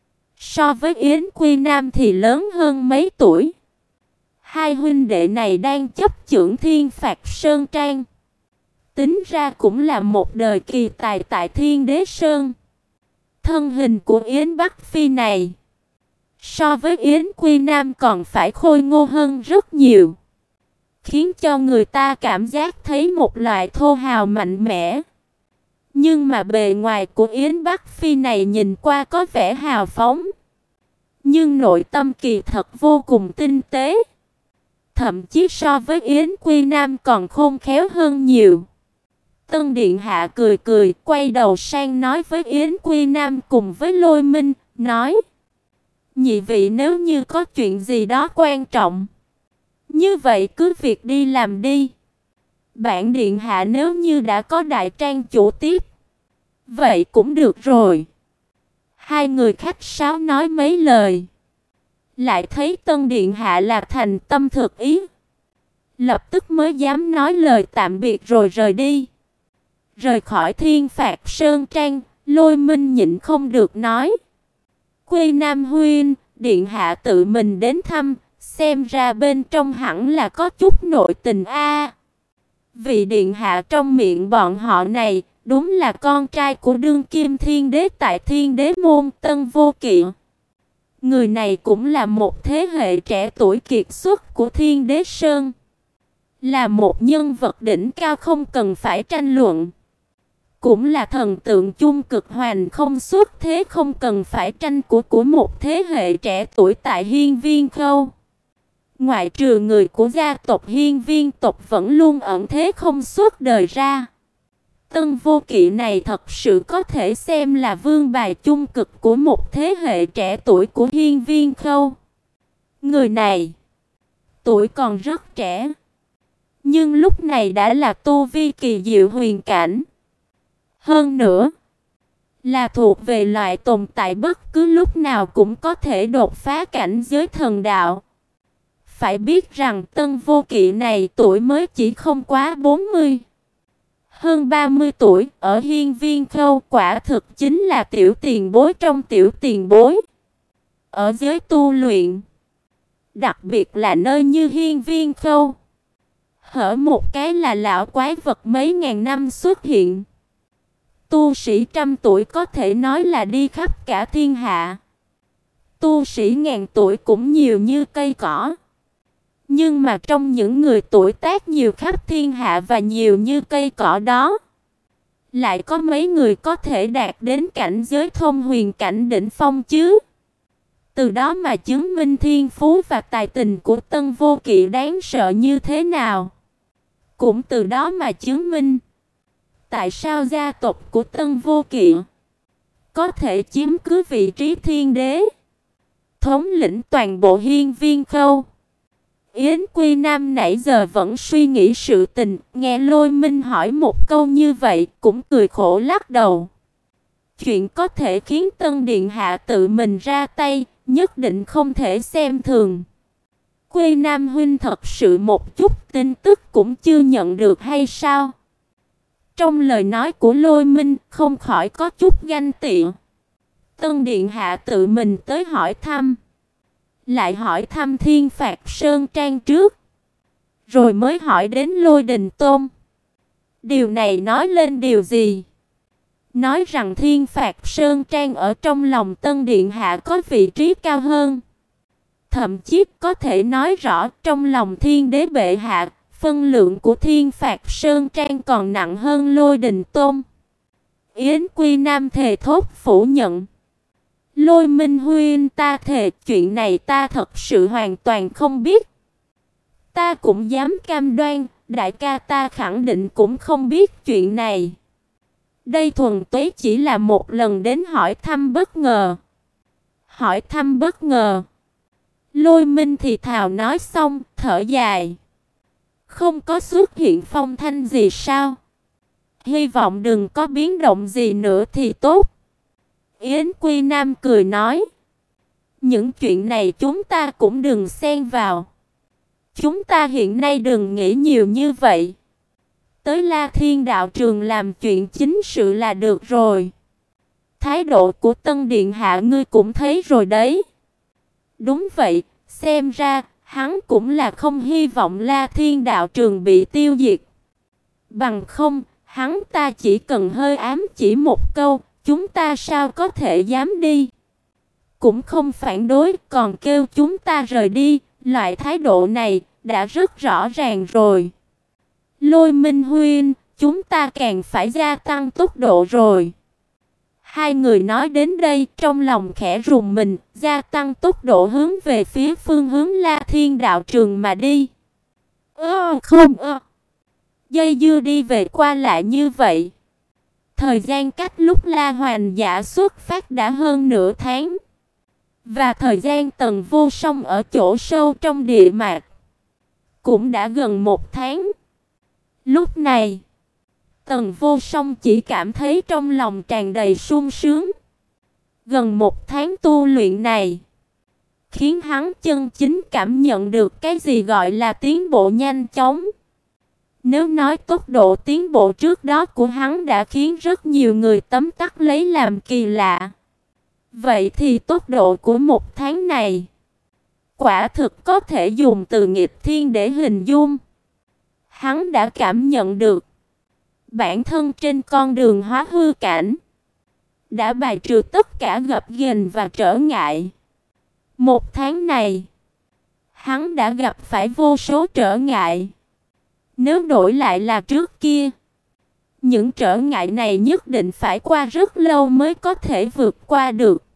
S1: So với Yến Quy Nam thì lớn hơn mấy tuổi. Hai huynh đệ này đang chấp chưởng Thiên Phạt Sơn Trang. Tính ra cũng là một đời kỳ tài tại Thiên Đế Sơn. Thân hình của Yến Bắc Phi này, so với Yến Quy Nam còn phải khôi ngô hơn rất nhiều, khiến cho người ta cảm giác thấy một loại thô hào mạnh mẽ. Nhưng mà bề ngoài của Yến Bắc Phi này nhìn qua có vẻ hào phóng, nhưng nội tâm kỳ thật vô cùng tinh tế. Thậm chí so với Yến Quy Nam còn khôn khéo hơn nhiều. Tân điện hạ cười cười, quay đầu sang nói với Yến Quy Nam cùng với Lôi Minh, nói: nhị vị nếu như có chuyện gì đó quan trọng, như vậy cứ việc đi làm đi. Bản điện hạ nếu như đã có đại trang chủ tiếp, vậy cũng được rồi. Hai người khách sáo nói mấy lời, lại thấy tân điện hạ là thành tâm thực ý, lập tức mới dám nói lời tạm biệt rồi rời đi. Rời khỏi Thiên Phạt Sơn Trang, Lôi Minh nhịn không được nói: Quy Nam huynh, điện hạ tự mình đến thăm, xem ra bên trong hẳn là có chút nội tình a. Vị điện hạ trong miệng bọn họ này, đúng là con trai của đương kim thiên đế tại Thiên Đế môn Tân Vô Kỵ. Người này cũng là một thế hệ trẻ tuổi kiệt xuất của Thiên Đế Sơn, là một nhân vật đỉnh cao không cần phải tranh luận, cũng là thần tượng chung cực hoành không xuất thế không cần phải tranh của của một thế hệ trẻ tuổi tại Hiên Viên Khâu. Ngoại trừ người của gia tộc Hiên Viên tộc vẫn luôn ẩn thế không xuất đời ra, Tân Vô Kỵ này thật sự có thể xem là vương bài chung cực của một thế hệ trẻ tuổi của Hiên Viên Khâu. Người này tuổi còn rất trẻ, nhưng lúc này đã là tu vi kỳ diệu huyền cảnh. Hơn nữa, là thuộc về loại tồn tại bất cứ lúc nào cũng có thể đột phá cảnh giới thần đạo. Phải biết rằng Tân Vô Kỵ này tuổi mới chỉ không quá bốn mươi. Hơn ba mươi tuổi, ở Hiên Viên Khâu quả thực chính là tiểu tiền bối trong tiểu tiền bối. Ở giới tu luyện, Đặc biệt là nơi như Hiên Viên Khâu. Hở một cái là lão quái vật mấy ngàn năm xuất hiện. Tu sĩ trăm tuổi có thể nói là đi khắp cả thiên hạ. Tu sĩ ngàn tuổi cũng nhiều như cây cỏ. Nhưng mà trong những người tuổi tác nhiều khắp thiên hạ và nhiều như cây cỏ đó, lại có mấy người có thể đạt đến cảnh giới thông huyền cảnh đỉnh phong chứ? Từ đó mà chứng minh thiên phú và tài tình của Tân Vô Kỵ đáng sợ như thế nào. Cũng từ đó mà chứng minh tại sao gia tộc của Tân Vô Kỵ có thể chiếm cứ vị trí thiên đế, thống lĩnh toàn bộ Hiên Viên Khâu. Yến Quy Nam nãy giờ vẫn suy nghĩ sự tình, nghe Lôi Minh hỏi một câu như vậy, cũng cười khổ lắc đầu. Chuyện có thể khiến Tân Điện Hạ tự mình ra tay, nhất định không thể xem thường. Quy Nam huynh thật sự một chút tin tức cũng chưa nhận được hay sao? Trong lời nói của Lôi Minh không khỏi có chút ganh tị. Tân Điện Hạ tự mình tới hỏi thăm, lại hỏi thăm Thiên Phạt Sơn Trang trước, rồi mới hỏi đến Lôi Đình Tôn. Điều này nói lên điều gì? Nói rằng Thiên Phạt Sơn Trang ở trong lòng Tân Điện Hạ có vị trí cao hơn. Thậm chí có thể nói rõ trong lòng Thiên Đế bệ hạ, phân lượng của Thiên Phạt Sơn Trang còn nặng hơn Lôi Đình Tôn. Yến Quy Nam thề thốt phủ nhận. Lôi Minh huynh, ta thề chuyện này ta thật sự hoàn toàn không biết. Ta cũng dám cam đoan, đại ca ta khẳng định cũng không biết chuyện này. Đây thuần túy chỉ là một lần đến hỏi thăm bất ngờ. Hỏi thăm bất ngờ. Lôi Minh thì thào nói xong, thở dài. Không có xuất hiện phong thanh gì sao? Hy vọng đừng có biến động gì nữa thì tốt. Yến Quy Nam cười nói. Những chuyện này chúng ta cũng đừng xen vào. Chúng ta hiện nay đừng nghĩ nhiều như vậy. Tới La Thiên đạo trường làm chuyện chính sự là được rồi. Thái độ của Tân Điện Hạ ngươi cũng thấy rồi đấy. Đúng vậy, xem ra hắn cũng là không hy vọng La Thiên đạo trường bị tiêu diệt. Bằng không, hắn ta chỉ cần hơi ám chỉ một câu, chúng ta sao có thể dám đi. Cũng không phản đối, còn kêu chúng ta rời đi, loại thái độ này đã rất rõ ràng rồi. Lôi Minh huynh, chúng ta càng phải gia tăng tốc độ rồi. Hai người nói đến đây, trong lòng khẽ rùng mình, gia tăng tốc độ hướng về phía phương hướng La Thiên đạo trường mà đi. Ơ không ơ. Dây dưa đi về qua lại như vậy. Thời gian cách lúc La Hoành Giả xuất phát đã hơn nửa tháng. Và thời gian Tần Vô Song ở chỗ sâu trong địa mạc cũng đã gần một tháng. Lúc này, Tần Vô Song chỉ cảm thấy trong lòng tràn đầy sung sướng. Gần một tháng tu luyện này khiến hắn chân chính cảm nhận được cái gì gọi là tiến bộ nhanh chóng. Nếu nói tốc độ tiến bộ trước đó của hắn đã khiến rất nhiều người tấm tắc lấy làm kỳ lạ, vậy thì tốc độ của một tháng này quả thực có thể dùng từ nghịch thiên để hình dung. Hắn đã cảm nhận được bản thân trên con đường hóa hư cảnh đã bài trừ tất cả gập ghềnh và trở ngại. Một tháng này, hắn đã gặp phải vô số trở ngại. Nếu đổi lại là trước kia, những trở ngại này nhất định phải qua rất lâu mới có thể vượt qua được.